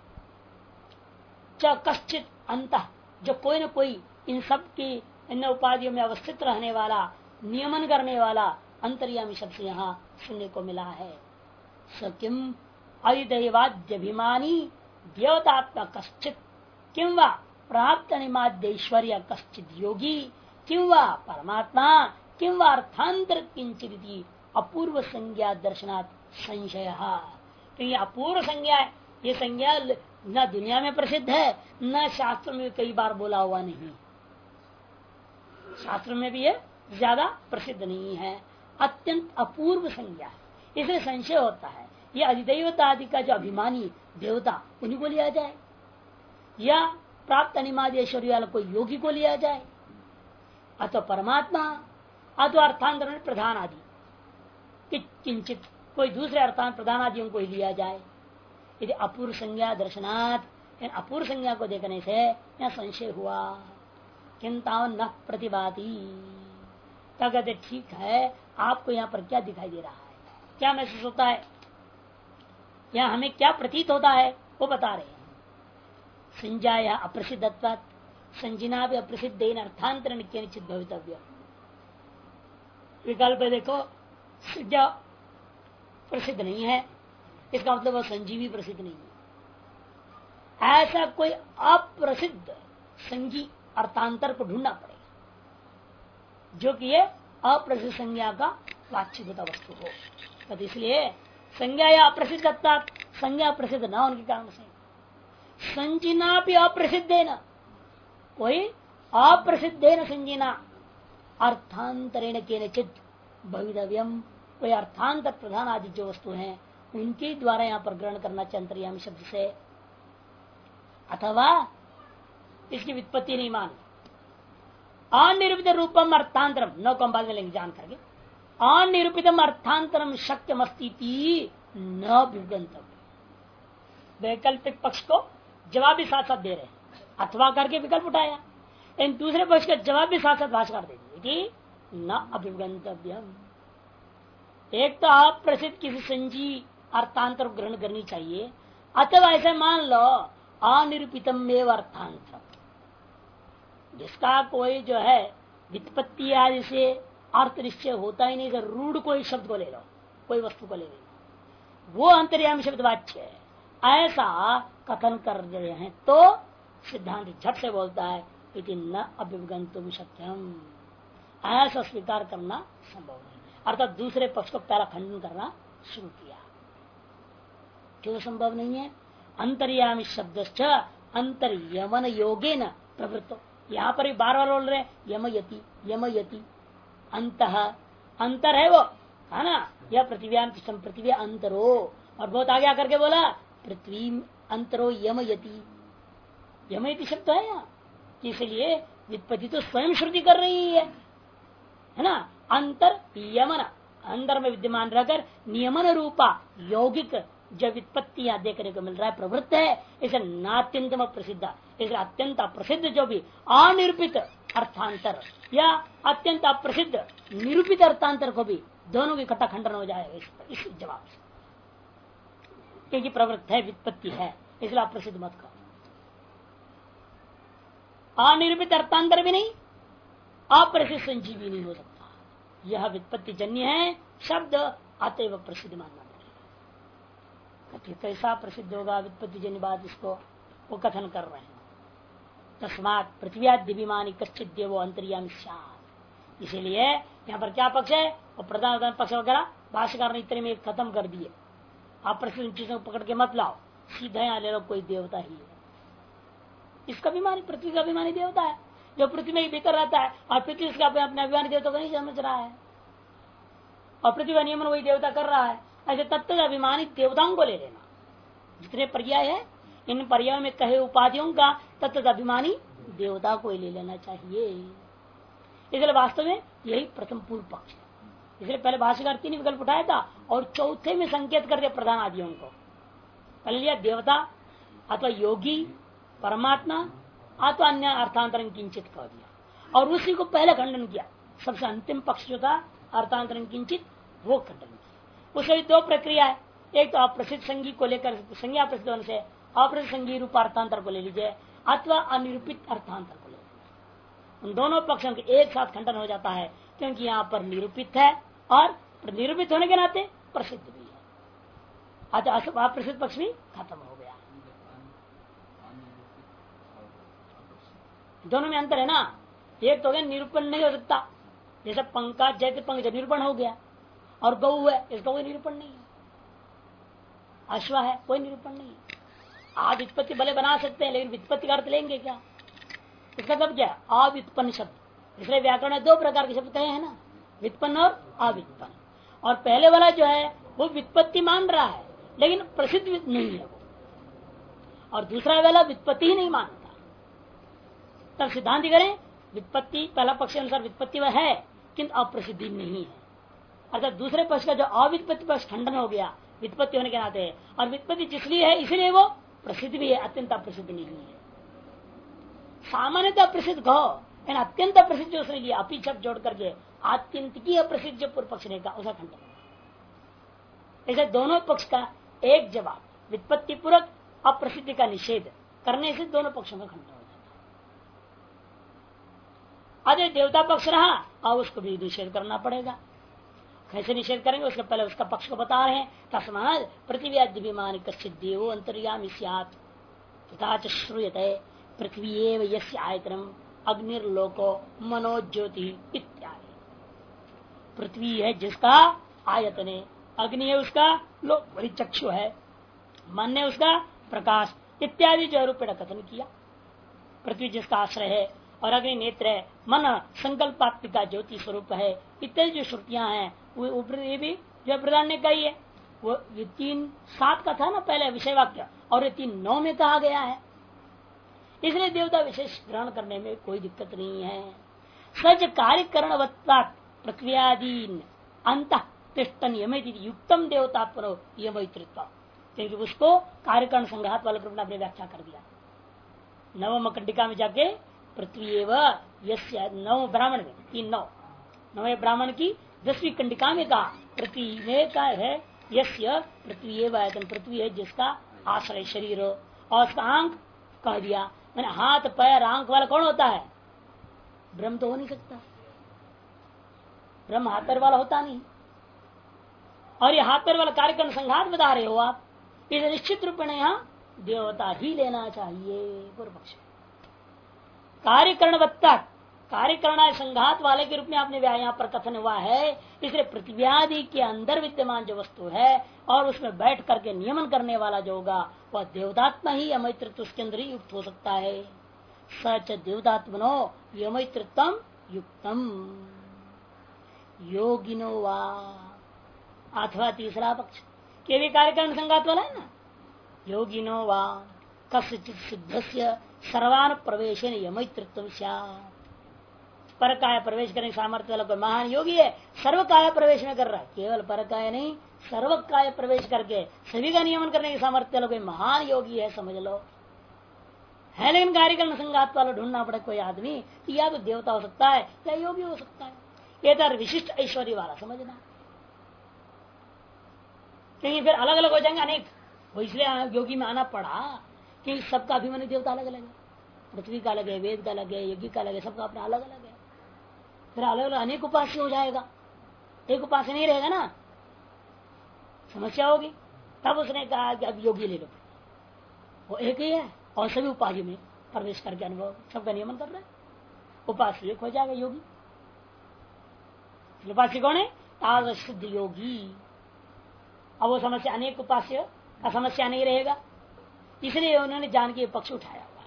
कश्चित अंत, जो कोई न कोई इन सब की इन उपाधियों में अवस्थित रहने वाला, नियमन करने वाला अंतर्यामी शब्द से यहाँ सुनने को मिला है। सकिम अधिदैवाद्यभिमानी देवतात्मा कश्चित किं वा प्राप्त निमाद्यश्वर्य कश्चित योगी किं वा परमात्मा किं वा अर्थांतर किंचित अपूर्व संज्ञा दर्शनात् संशय। तो ये अपूर्व संज्ञा है। ये संज्ञा न दुनिया में प्रसिद्ध है, न शास्त्र में कई बार बोला हुआ नहीं। शास्त्र में भी ये ज्यादा प्रसिद्ध नहीं है, अत्यंत अपूर्व संज्ञा है, इसलिए संशय होता है। ये अधिदैवता आदि का जो अभिमानी देवता, उन्हीं को लिया जाए, या प्राप्त अनिमादेश्वरी वाला कोई योगी को लिया जाए, अथवा परमात्मा, अथवा अर्थांतर प्रधान आदि किंचित कोई दूसरे अर्थांत प्रधान आदियों को ही लिया जाए। यदि अपूर्व संज्ञा दर्शनात्, अपूर्व संज्ञा को देखने से यह संशय हुआ। किंता न प्रतिभाती, तगत ठीक है, आपको यहाँ पर क्या दिखाई दे रहा है, क्या महसूस होता है, यहाँ हमें क्या प्रतीत होता है, वो बता रहे हैं। संज्ञाया अप्रसिद्धत्वात् संजिना भी अप्रसिद्ध अर्थांतर निश्चित भवितव्य। विकल्प देखो, संज्ञा प्रसिद्ध नहीं है, इसका मतलब वह संजीवी प्रसिद्ध नहीं है। ऐसा कोई अप्रसिद्ध संगी अर्थांतर को ढूंढना पड़ेगा, जो कि ये अप्रसिद्ध संज्ञा का वाच्यभूत वस्तु हो। तो इसलिए संज्ञा या अप्रसिद्धता, संज्ञा प्रसिद्ध न होने के कारण से संजिना भी अप्रसिद्ध है, न कोई अप्रसिद्ध है न संजिना अर्थांतरेण केनचित भवितव्यम, कोई अर्थांतर प्रधान आदि जो वस्तु हैं उनके द्वारा यहाँ पर ग्रहण करना चाहिए अंतर्यामी शब्द से, अथवा इसकी व्युत्पत्ति नहीं मान। अनिरूपित रूपम अर्थांतरम, नौ को हम बाद में लेंगे जान करके, अनिरूपितम अर्थांतरम शक्यमस्ती न विगंतव्य। वैकल्पिक पक्ष को जवाब भी साथ साथ दे रहे हैं, अथवा करके विकल्प उठाया, इन दूसरे पक्ष का जवाब भी साथ साथ भाषाकार दे दिए कि न अभिगंतव्यम। एक तो अप्रसिद्ध किसी संजी अर्थांतर ग्रहण करनी चाहिए, अथवा ऐसे मान लो अनिरूपितम एवं अर्थांतर, जिसका कोई जो है व्युत्पत्ति आदि से अर्थ निश्चय होता ही नहीं। रूढ़ कोई शब्द को ले लो, कोई वस्तु को ले लो, वो अंतर्यामी शब्द वाच्य है, ऐसा कथन कर रहे हैं तो सिद्धांत झट से बोलता है इति न अभिगंतुम शक्यम, ऐसा स्वीकार करना संभव नहीं। अर्थात दूसरे पक्ष को पहला खंडन करना शुरू किया। क्यों संभव नहीं है? अंतर्यामी शब्द अंतर्यमन योगे न प्रवृत्तो, यहाँ पर भी बार बार बोल रहे यमयति यमयति, अंतर है वो, है ना। यह पृथ्वी पृथ्वी अंतरो, और बहुत आगे आकर के बोला पृथ्वी अंतरो यमयति, यमयति शब्द है यहाँ, इसलिए व्युत्पत्ति तो स्वयं श्रुति कर रही है ना। अंतर यमन, अंदर में विद्यमान रहकर नियमन रूपा यौगिक जो व्युत्पत्तियां देखने को मिल रहा है, प्रवृत्त है, इसे नात्यंतम प्रसिद्ध, इसे अत्यंत अप्रसिद्ध जो भी अनिरूपित अर्थांतर या अत्यंत अप्रसिद्ध निरूपित अर्थांतर को भी दोनों की इकट्ठा खंडन हो जाएगा इस जवाब से, क्योंकि प्रवृत्त है, व्युत्पत्ति है, इसलिए अप्रसिद्ध मत कहो। अनिरूपित अर्थांतर भी नहीं, अप्रसिद्ध संजीवी नहीं हो सकता। यह व्युत्पत्ति जन्य है शब्द, अतएव प्रसिद्ध मानना पड़ेगा। कैसा प्रसिद्ध होगा व्युत्पत्ति जन्य बात, इसको वो कथन कर रहे हैं। तस्मात् पृथ्व्यादिभिमानी कश्चित देवो अंतर्यामी स्यात्। इसीलिए यहाँ पर क्या पक्ष है, और प्रधान पक्ष वगैरह भाष्यकार ने इतने में खत्म कर दिए। आप प्रसिद्ध चीजों को पकड़ के मत लाओ, सीधा यहाँ ले लो, कोई देवता ही है। इसका अभिमानी पृथ्वी का अभिमानी देवता है, जो पृथ्वी में भीतर रहता है, और पृथ्वी इसका अपने अभिमानी देवता को नहीं समझ रहा है, और पृथ्वी का नियमन वही देवता कर रहा है। ऐसे तत्व अभिमानी देवताओं को ले लेना। जितने पर्याय है, इन पर्यायों में कहे उपाधियों का तत्व अभिमानी देवता को ही ले लेना चाहिए। इसलिए वास्तव में यही प्रथम पूर्व पक्ष है। इसलिए पहले भाष्यकार 3 विकल्प उठाया था, और चौथे में संकेत कर दिया प्रधान आदियों को। पहले लिया देवता अथवा योगी परमात्मा अथवा अन्य अर्थांतरण किंचित कह दिया, और उसी को पहले खंडन किया। सबसे अंतिम पक्ष जो था अर्थांतरण किंचित, वो खंडन किया। उसमें 2 प्रक्रिया है, एक तो अप्रसिद्ध संगी को लेकर संज्ञा प्रसिद्ध होने से अप्रसिद्ध संगी रूप अर्थांतर को ले लीजिए, अथवा अनिरूपित अर्थांतर को ले लीजिए। उन दोनों पक्षों के एक साथ खंडन हो जाता है, क्योंकि यहाँ पर निरूपित है और निरूपित होने के नाते प्रसिद्ध भी है। अतः अप्रसिद्ध पक्ष भी खत्म हो गया। दोनों में अंतर है ना। एक तो निरूपण नहीं हो सकता, जैसे पंखा जैसे पंख निरूपण हो गया, और गौ है, इसका कोई निरूपण नहीं है। अश्व है, कोई निरूपण नहीं है। आज व्युत्पत्ति भले बना सकते हैं, लेकिन व्युत्पत्ति का अर्थ लेंगे क्या? इसका मतलब क्या? अव्युत्पन्न शब्द। इसलिए व्याकरण में 2 प्रकार के शब्द कहे हैं ना, व्युत्पन्न और अव्युत्पन्न। और पहले वाला जो है वो व्युत्पत्ति मान रहा है, लेकिन प्रसिद्ध नहीं है वो, और दूसरा वाला व्युत्पत्ति ही नहीं मानता। तब सिद्धांत करें व्युत्पत्ति, पहला पक्ष के अनुसार व्युत्पत्ति वह है, किंतु अप्रसिद्धि नहीं है। अर्थात दूसरे पक्ष का जो अव्युत्पत्ति पक्ष खंडन हो गया व्युत्पत्ति होने के नाते, और व्युत्पत्ति जिसलिए है इसलिए वो प्रसिद्ध भी है, अत्यंत अप्रसिद्ध नहीं है। सामान्यतः प्रसिद्ध कहो, लेकिन अत्यंत अप्रसिद्ध जो उसने लिया अपी शब्द जोड़ करके आत्यंतिकी अप्रसिद्ध जो पूर्व पक्ष ने कहा उसका खंडन। ऐसे दोनों पक्ष का एक जवाब, व्युत्पत्ति पूर्वक अप्रसिद्धि का निषेध करने से दोनों पक्षों का खंडन हो जाता है। अरे देवता पक्ष रहा, और उसको भी निषेध करना पड़ेगा। कैसे निषेध करेंगे, उसके पहले उसका पक्ष को बता रहे हैं। तस्मात् पृथ्व्यादिभिमानी कश्चित् देवो अंतर्यामी स्यात् तथा च श्रूयते पृथ्वी एव यस्य आयतनम अग्निर्लोको मनोज्योति इत्यादि। पृथ्वी है जिसका आयतन है, अग्नि है उसका लोक चक्षु है, मन है उसका प्रकाश इत्यादि जो रूप कथन किया। पृथ्वी जिसका आश्रय है और अग्नि नेत्र है, मन संकल्पात्मिका ज्योति स्वरूप है, इत्यादि जो श्रुतियां हैं ये भी जो प्रधान ने कही है। वो 3:7 का था ना पहले विषय वाक्य, और ये 3:9 में कहा गया है। इसलिए देवता विशेष ग्रहण करने में कोई दिक्कत नहीं है। सच कार्यकरण पृथ्व्यादीन अंत तिष्ठन यमिति युक्तम देवता परो यमित्रित्व, क्योंकि उसको कार्यकरण संघात वाले ग्रुप ने अपने व्याख्या कर दिया। नवम कंडिका में जाके पृथ्वी एवं यस्य, नव ब्राह्मण में 3:9, नवे ब्राह्मण की 10वीं कंडिका में कहा पृथ्वी में का है यस्य पृथ्वी एवं आयतन, पृथ्वी है जिसका आश्रय शरीर, और उसका आंख कह दिया। मैंने हाथ पैर आंख वाला कौन होता है? ब्रह्म तो हो नहीं सकता, ब्रह्म हाथ पैर वाला होता नहीं। और ये हाथ पैर वाला कार्यक्रम संघात बता रहे हो आप, इसे निश्चित रूप में यहाँ देवता ही लेना चाहिए। पूर्व पक्ष कार्यकरणवत्ता, कार्यकरण संघात वाले के रूप में आपने यहाँ पर कथन हुआ है। इसलिए पृथ्व्यादि के अंदर विद्यमान जो वस्तु है और उसमें बैठ करके नियमन करने वाला जो होगा वह देवतात्मा ही अमैत्रित्व उसके अंदर ही युक्त हो सकता है। सच देवतात्मनो यमैत्रित्वम युक्तम योगिनो वा, अथवा तीसरा पक्ष के भी कार्यकरण संघात वाला है ना, योगिनो वा कस्यचित् सिद्धस्य सर्वान प्रवेशन यमैतृत्व पर काय प्रवेश करने सामर्थ्य वाला कोई महान योगी है, सर्व काय प्रवेश में कर रहा है, केवल पर काय नहीं सर्व काय प्रवेश करके सभी का नियमन करने के सामर्थ्य वाला कोई महान योगी है समझ लो है। लेकिन कार्यक्रम संगात वाला ढूंढना पड़े कोई आदमी, तो या तो देवता हो सकता है या योगी हो सकता है, ये तो विशिष्ट ऐश्वर्य वाला समझना। क्योंकि फिर अलग अलग हो जाएंगे अनेक, वो इसलिए योगी में आना पड़ा कि सबका अभिमानी देवता अलग अलग है, पृथ्वी का अलग है, वेद का अलग है, यज्ञ का अलग है, सबका अपना अलग अलग है। फिर अलग अलग अनेक उपास्य हो जाएगा, एक उपास्य नहीं रहेगा ना, समस्या होगी। तब उसने कहा कि अब योगी ले लो, वो एक ही है और सभी उपाधि में प्रवेश करके अनुभव सबका नियमन कर रहा है, उपास्य एक हो जाएगा योगी। उपास्य कौन है? ताज शुद्ध योगी। अब वो समस्या अनेक उपास्य का समस्या नहीं रहेगा, इसलिए उन्होंने जान के पक्ष उठाया हुआ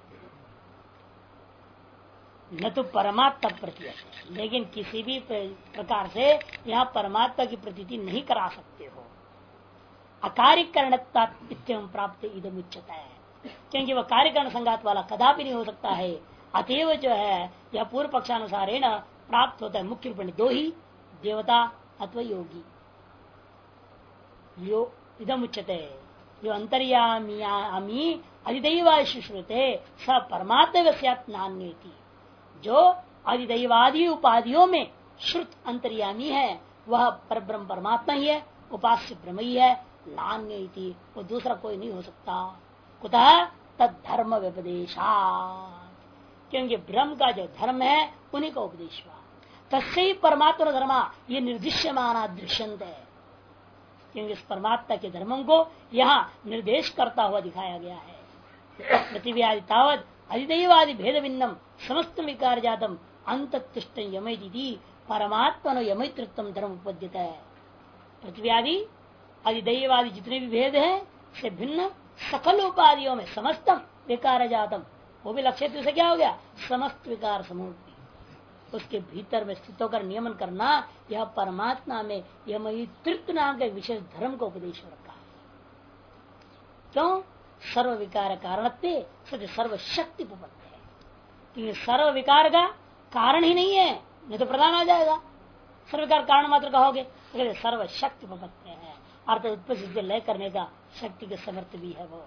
है। न तो परमात्मा प्रति, लेकिन किसी भी प्रकार से यहाँ परमात्मा की प्रतीति नहीं करा सकते हो। अकार्यकरण प्राप्त इदम उच्चता है, क्योंकि वह कार्यकरण संघात वाला कदापि नहीं हो सकता है। अतएव जो है यह पूर्व पक्षानुसार प्राप्त होता है मुख्य रूप में दो ही, देवता अथवा योगी। यो इदम उच्चते जो अंतर्यामी अधिदैवादि शुश्रुते स परमात्मा नान्येति, जो अधिदैवादी उपाधियों में श्रुत अंतर्यामी है वह परब्रह्म परमात्मा ही है, उपास्य ब्रह्म ही है, नान्येति वो दूसरा कोई नहीं हो सकता। कुतः तद धर्म व्यपदेशा, क्योंकि ब्रह्म का जो धर्म है उन्हीं का उपदेश हुआ। तस्से परमात्मा धर्मा ये निर्दिश्यमाना दृश्यंत है, क्योंकि इस परमात्मा के धर्मों को यहाँ निर्देश करता हुआ दिखाया गया है। पृथ्वी आदि तावत अधिदैवादि भेद भिन्नम समस्त विकार जातम अंततिष्ठ यमैति परमात्मा यमैतृत्व धर्म उपद्यत है। पृथ्वी आदि अधिदैवादि जितने भी भेद है से भिन्न सकल उपाधियों में समस्तम विकार जातम, वो भी लक्ष्य से क्या हो गया? समस्त विकार समूह, उसके भीतर में स्थित होकर नियमन करना, यह परमात्मा में यमैतृत्व नाम के विशेष धर्म को उपदेश रखा है। क्यों? सर्व विकार कारणत्वे सत्य सर्व शक्ति उपपत्ति है, क्योंकि सर्व विकार का कारण ही नहीं है, नहीं तो प्रधान आ जाएगा। सर्व विकार कारण मात्र कहोगे तो सर्व शक्ति उपपत्ति है, अर्थ उत्पत्ति लय करने का शक्ति के समर्थ भी है वो।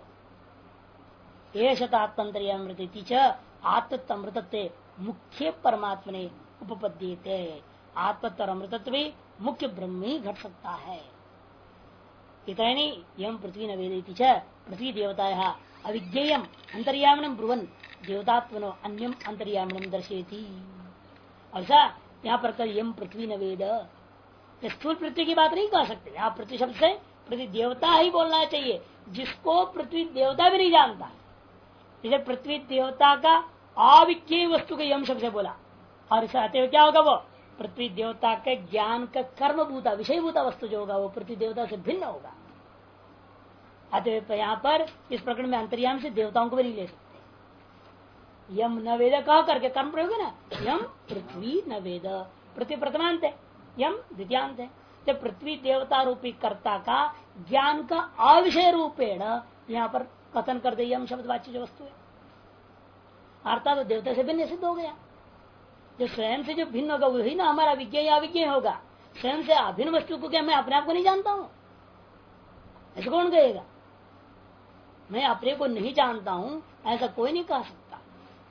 आत्मंतर्यामृति च आत्मत्व अमृतत्व मुख्य परमात्मा ने उपपद्यते, आत्मत्व और अमृतत्व भी मुख्य ब्रह्म ही घट सकता है। इतना नहीं, यम पृथ्वी न वेदेति च पृथ्वी देवता अविज्ञेयम अंतर्यामिणम ब्रुवन् देवतात्मनो अन्यम अंतर्यामिणम दर्शेति। ऐसा यहाँ पर कर यम पृथ्वी न वेद, स्थूल पृथ्वी की बात नहीं कह सकते, यहाँ पृथ्वी शब्द से पृथ्वी देवता ही बोलना चाहिए, जिसको पृथ्वी देवता भी नहीं जानता। जैसे पृथ्वी देवता का अविज्ञेय वस्तु के यम शब्द से बोला, और इसे आते हुए क्या होगा? वो पृथ्वी देवता के ज्ञान का कर्मभूता विषयभूता वस्तु जो होगा वो पृथ्वी देवता से भिन्न होगा। अतः यहाँ पर इस प्रकरण में अंतर्याम से देवताओं को भी नहीं ले सकते। यम न वेद कह करके कर्म प्रयोग है ना, यम पृथ्वी न वेद, पृथ्वी प्रथमांत है, यम द्वितीयांत है। तो पृथ्वी देवता रूपी कर्ता का ज्ञान का अविषय रूपेण यहाँ पर कथन कर दे यम शब्द वाच्य जो वस्तु है, अर्थात तो देवता से भिन्न सिद्ध हो गया। जो स्वयं से जो भिन्न होगा वही ना हमारा विज्ञ या अविज्ञ होगा। स्वयं से अभिन्न वस्तु को क्या मैं अपने आप को नहीं जानता हूं? ऐसा कौन कहेगा? मैं अपने को नहीं जानता हूं ऐसा कोई नहीं कह सकता।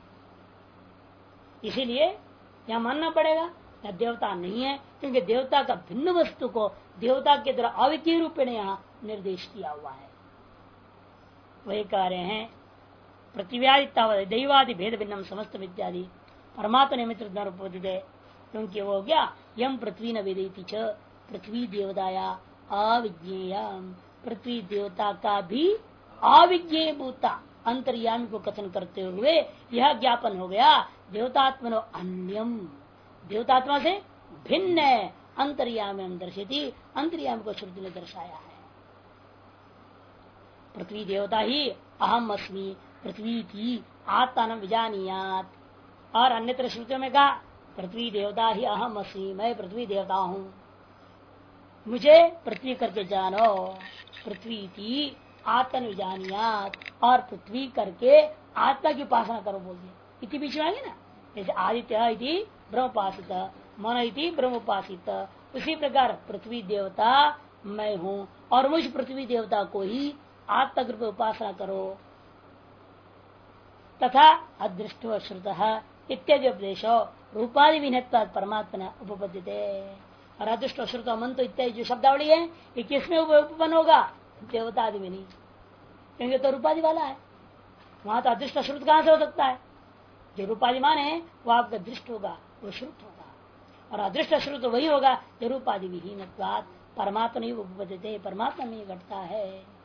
इसीलिए यह मानना पड़ेगा या देवता नहीं है, क्योंकि देवता का भिन्न वस्तु को देवता के द्वारा अविज्ञ रूप में यहाँ निर्देश किया हुआ है। वही कह रहे हैं पृथ्व्यादि दैवादि भेद भिन्नम समस्त इत्यादि परमात्मा निमित्त दे, क्योंकि वो गया यम पृथ्वी न वेदेति च पृथ्वी देवताया अविज्ञेय, पृथ्वी देवता का भी अविज्ञेय भूता अंतर्यामी को कथन करते हुए यह ज्ञापन हो गया देवतात्मनो अन्यम, देवतात्मा से भिन्न है, अंतर्यामी दर्शेती, अंतर्यामी को श्रुति ने दर्शाया है। पृथ्वी देवता ही अहम अस्मि पृथ्वी की आत्मा विजानियात, और अन्यत्र श्रुतियों में कहा पृथ्वी देवता ही अहम अस्मि, मैं पृथ्वी देवता हूँ, मुझे पृथ्वी करके जानो। पृथ्वी की आत्मनिजानियात और पृथ्वी करके आत्मा की उपासना करो बोल दिया। इति बीच में आगे ना, जैसे आदित्य इति ब्रह्मोपासित, मन इति ब्रह्मोपासित, उसी प्रकार पृथ्वी देवता मैं हूँ और मुझ पृथ्वी देवता को ही आत्मा रूप उपासना करो। तथा अदृष्ट श्रुत इत्यादि उपदेश रूपादि विनत्वा परमात्मा उपपद्यते। और अदृष्ट श्रुत मंत्र इत्यादि जो शब्दावली है ये किसमें उपपन्न होगा? देवता आदि में नहीं, क्योंकि तो रूपादि वाला है। वहां तो अदृष्ट श्रुत कहां से हो सकता है? जो रूपादिमान है वो आपका दृष्ट होगा, वो श्रुत होगा। और अदृष्ट श्रुत वही होगा जो रूपादि विहीन परमात्मा नहीं उपपद्यते, परमात्मा में घटता है।